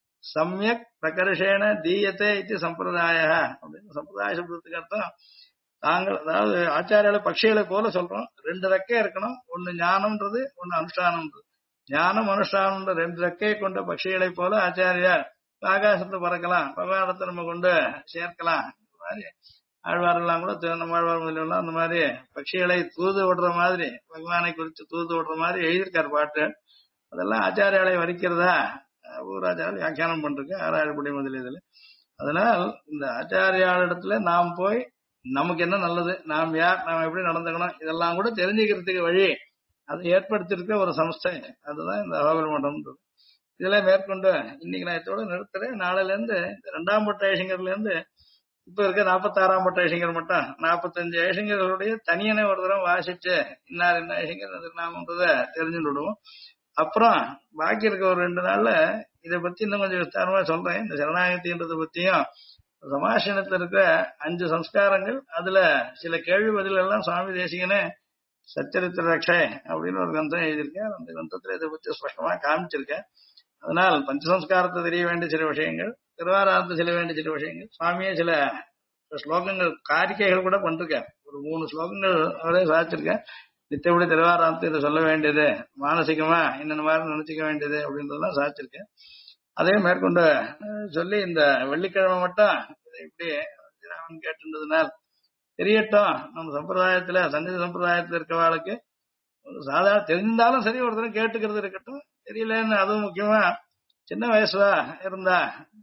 சமயக் பிரகர்ஷேன தீயத்தை இது சம்பிரதாய அப்படின்னு சம்பிரதாய சப்தத்துக்கு அர்த்தம் தாங்கள் அதாவது ஆச்சாரியால பட்சிகளை போல சொல்றோம். 2 ரெக்கை இருக்கணும், ஒன்னு ஞானம்ன்றது ஒன்னு அனுஷ்டானம்ன்றது. ஞானம் அனுஷ்டானம்ன்ற 2 ரெக்கையை கொண்ட பட்சிகளை போல ஆச்சாரியார் ஆகாசத்தை பறக்கலாம், பகவானத்தை நம்ம கொண்டு சேர்க்கலாம். இந்த மாதிரி ஆழ்வாரெல்லாம் கூட நம்மாழ்வார் முதலாம் அந்த மாதிரி பட்சிகளை தூது விடுற மாதிரி பகவானை குறித்து தூது விடுற மாதிரி எழுதியிருக்கார் பாட்டு. அதெல்லாம் ஆச்சாரியாலை வரிக்கிறதா ஊராச்சாரியால் வியாக்கியானம் பண்றது 6 படி முதல் இதுல. அதனால் இந்த ஆச்சாரியாளிடத்துல நாம் போய் நமக்கு என்ன நல்லது, நாம் யார், நாம் எப்படி நடந்துக்கணும், இதெல்லாம் கூட தெரிஞ்சுக்கிறதுக்கு வழி அதை ஏற்படுத்திருக்க ஒரு சம்ஸ்தை. அதுதான் இந்த அகோபர மடம்ன்றது. இதுல மேற்கொண்டு இன்னைக்கு நான் இதோட நிறுத்துறேன். நாளையில இருந்து இந்த 2ஆம் பட்ட ஐசிங்கர்ல இருந்து இப்ப இருக்க 46ஆம் பட்ட ஐசிங்கர் மட்டும் 45 ஐசிங்கர்களுடைய தனியனை ஒரு தடவை வாசிச்சு இன்னார் என்ன ஐசிங்கர் திருநாமன்றத தெரிஞ்சுட்டு விடுவோம். அப்புறம் பாக்கி இருக்க ஒரு 2 நாள்ல இதை பத்தி இன்னும் கொஞ்சம் விஸ்தாரமா சொல்றேன். இந்த சரணாகதின்றதை பத்தியும் சமாசனத்துல இருக்க 5 சம்ஸ்காரங்கள் அதுல சில கேள்வி பதில் எல்லாம் சுவாமி தேசிகனே சச்சரித்திர ரக்ஷை அப்படின்னு ஒரு கிரந்தம் எழுதியிருக்கேன். அந்த கிரந்தத்துல இதை பத்தி ஸ்பஷ்டமா காமிச்சிருக்கேன். அதனால் பஞ்சசம்ஸ்காரத்தை தெரிய வேண்டிய சில விஷயங்கள், திருவாராயணத்தை சில வேண்டிய சில விஷயங்கள், சுவாமியே சில ஸ்லோகங்கள் காரிக்கைகள் கூட பண்ணிருக்கேன். ஒரு 3 ஸ்லோகங்கள் அவரே சாதிச்சிருக்கேன். நித்தபடி திருவாராயணத்தை இதை சொல்ல வேண்டியது, மானசிகமா என்னென்ன மாதிரி நினைச்சிக்க வேண்டியது அப்படின்றதெல்லாம் சாதிச்சிருக்கேன். அதே மேற்கொண்டு சொல்லி இந்த வெள்ளிக்கிழமை மட்டும் இதை இப்படி அவன் கேட்டுன்றதுனால் தெரியட்டும். நம்ம சம்பிரதாயத்துல சந்நிதி சம்பிரதாயத்துல இருக்கவாளுக்கு சாதாரண தெரிந்தாலும் சரி ஒரு தடவை கேட்டுக்கிறது இருக்கட்டும். தெரியலன்னு அதுவும் முக்கியமா சின்ன வயசுல இருந்தா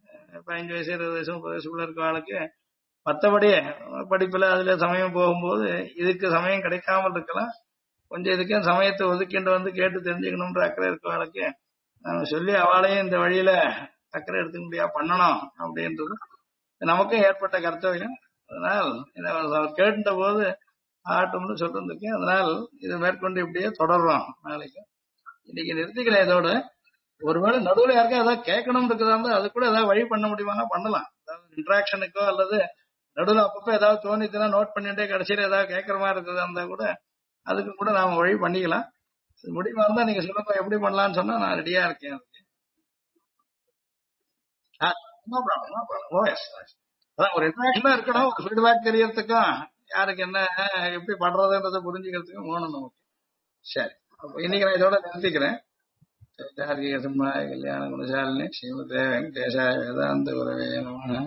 15 வயசு 20 வயசு 30 வயசுக்குள்ள இருக்கவாளுக்கு மற்றபடி படிப்புல அதுல சமயம் போகும்போது இதுக்கு சமயம் கிடைக்காமல் இருக்கலாம். கொஞ்சம் இதுக்கே சமயத்தை ஒதுக்கிண்டு வந்து கேட்டு தெரிஞ்சுக்கணும்ன்ற அக்கறை இருக்கவாளுக்கு நாம சொல்லி அவளையும் இந்த வழியில அக்கறை எடுத்துக்க முடியா பண்ணணும் அப்படின்றது நமக்கும் ஏற்பட்ட கர்த்தவியம். அதனால் இதை அவர் கேட்ட போது ஆட்டம்னு சொல்லிருந்திருக்கேன். அதனால் இதை மேற்கொண்டு இப்படியே தொடர்றோம். நாளைக்கு இன்னைக்கு நிறுத்திக்கிறேன் இதோட. ஒருவேளை நடுவில் யாருக்கா ஏதாவது கேட்கணும் இருக்குதா இருந்தா அது கூட ஏதாவது வழி பண்ண முடியுமானா பண்ணலாம். அதாவது இன்ட்ராக்ஷனுக்கோ அல்லது நடுவில் அப்பப்போ ஏதாவது தோணிச்சுன்னா நோட் பண்ணிட்டே கடைசியில ஏதாவது கேட்கற மாதிரி இருக்குதா இருந்தா கூட அதுக்கு கூட நாம வழி பண்ணிக்கலாம். முடியுமா இருந்தா நீங்க சொல்லுங்க எப்படி பண்ணலாம்னு சொன்னா நான் ரெடியா இருக்கேன். No problem. ஓ எஸ் அதான் ஒரு இன்ட்ராக்ஷனா இருக்கணும், ஒரு ஃபீட்பேக் தெரியறதுக்கும் யாருக்கு என்ன எப்படி பண்றதுன்றதை புரிஞ்சுக்கிறதுக்கும் வேணும் நமக்கு. சரி, அப்ப இன்னைக்கு நான் இதோட நிறுத்திக்கிறேன். கார்த்திகை சிம்மாய கல்யாண குணசாலினி ஸ்ரீமதே வெங்கடேசாய வேதாந்த குரவே நமः.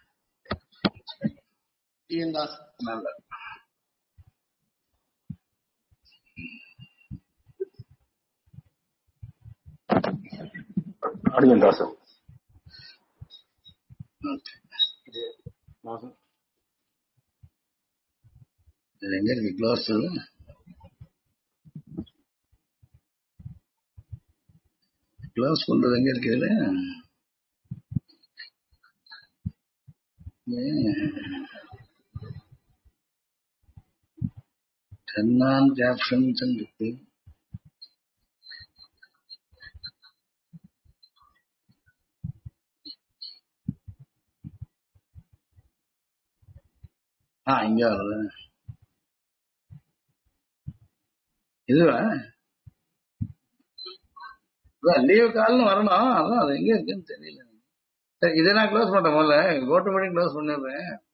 நல்லது. அடியன் தாசன். இது எங்க இருக்கு க்ளோஸ்? க்ளோஸ் பண்றது எங்க இருக்கு இதுல? டர்ன் ஆன் கேப்ஷன்ஸ் இருக்கு. இங்க வருது. இதுவா லீவ் கால்னு வரணும். அதான் அது எங்க இருக்குன்னு தெரியல. சரி, இதை நான் க்ளோஸ் பண்றேன். முதல்ல கோட்டு மீட்டிங் க்ளோஸ் பண்ணிடுறேன்.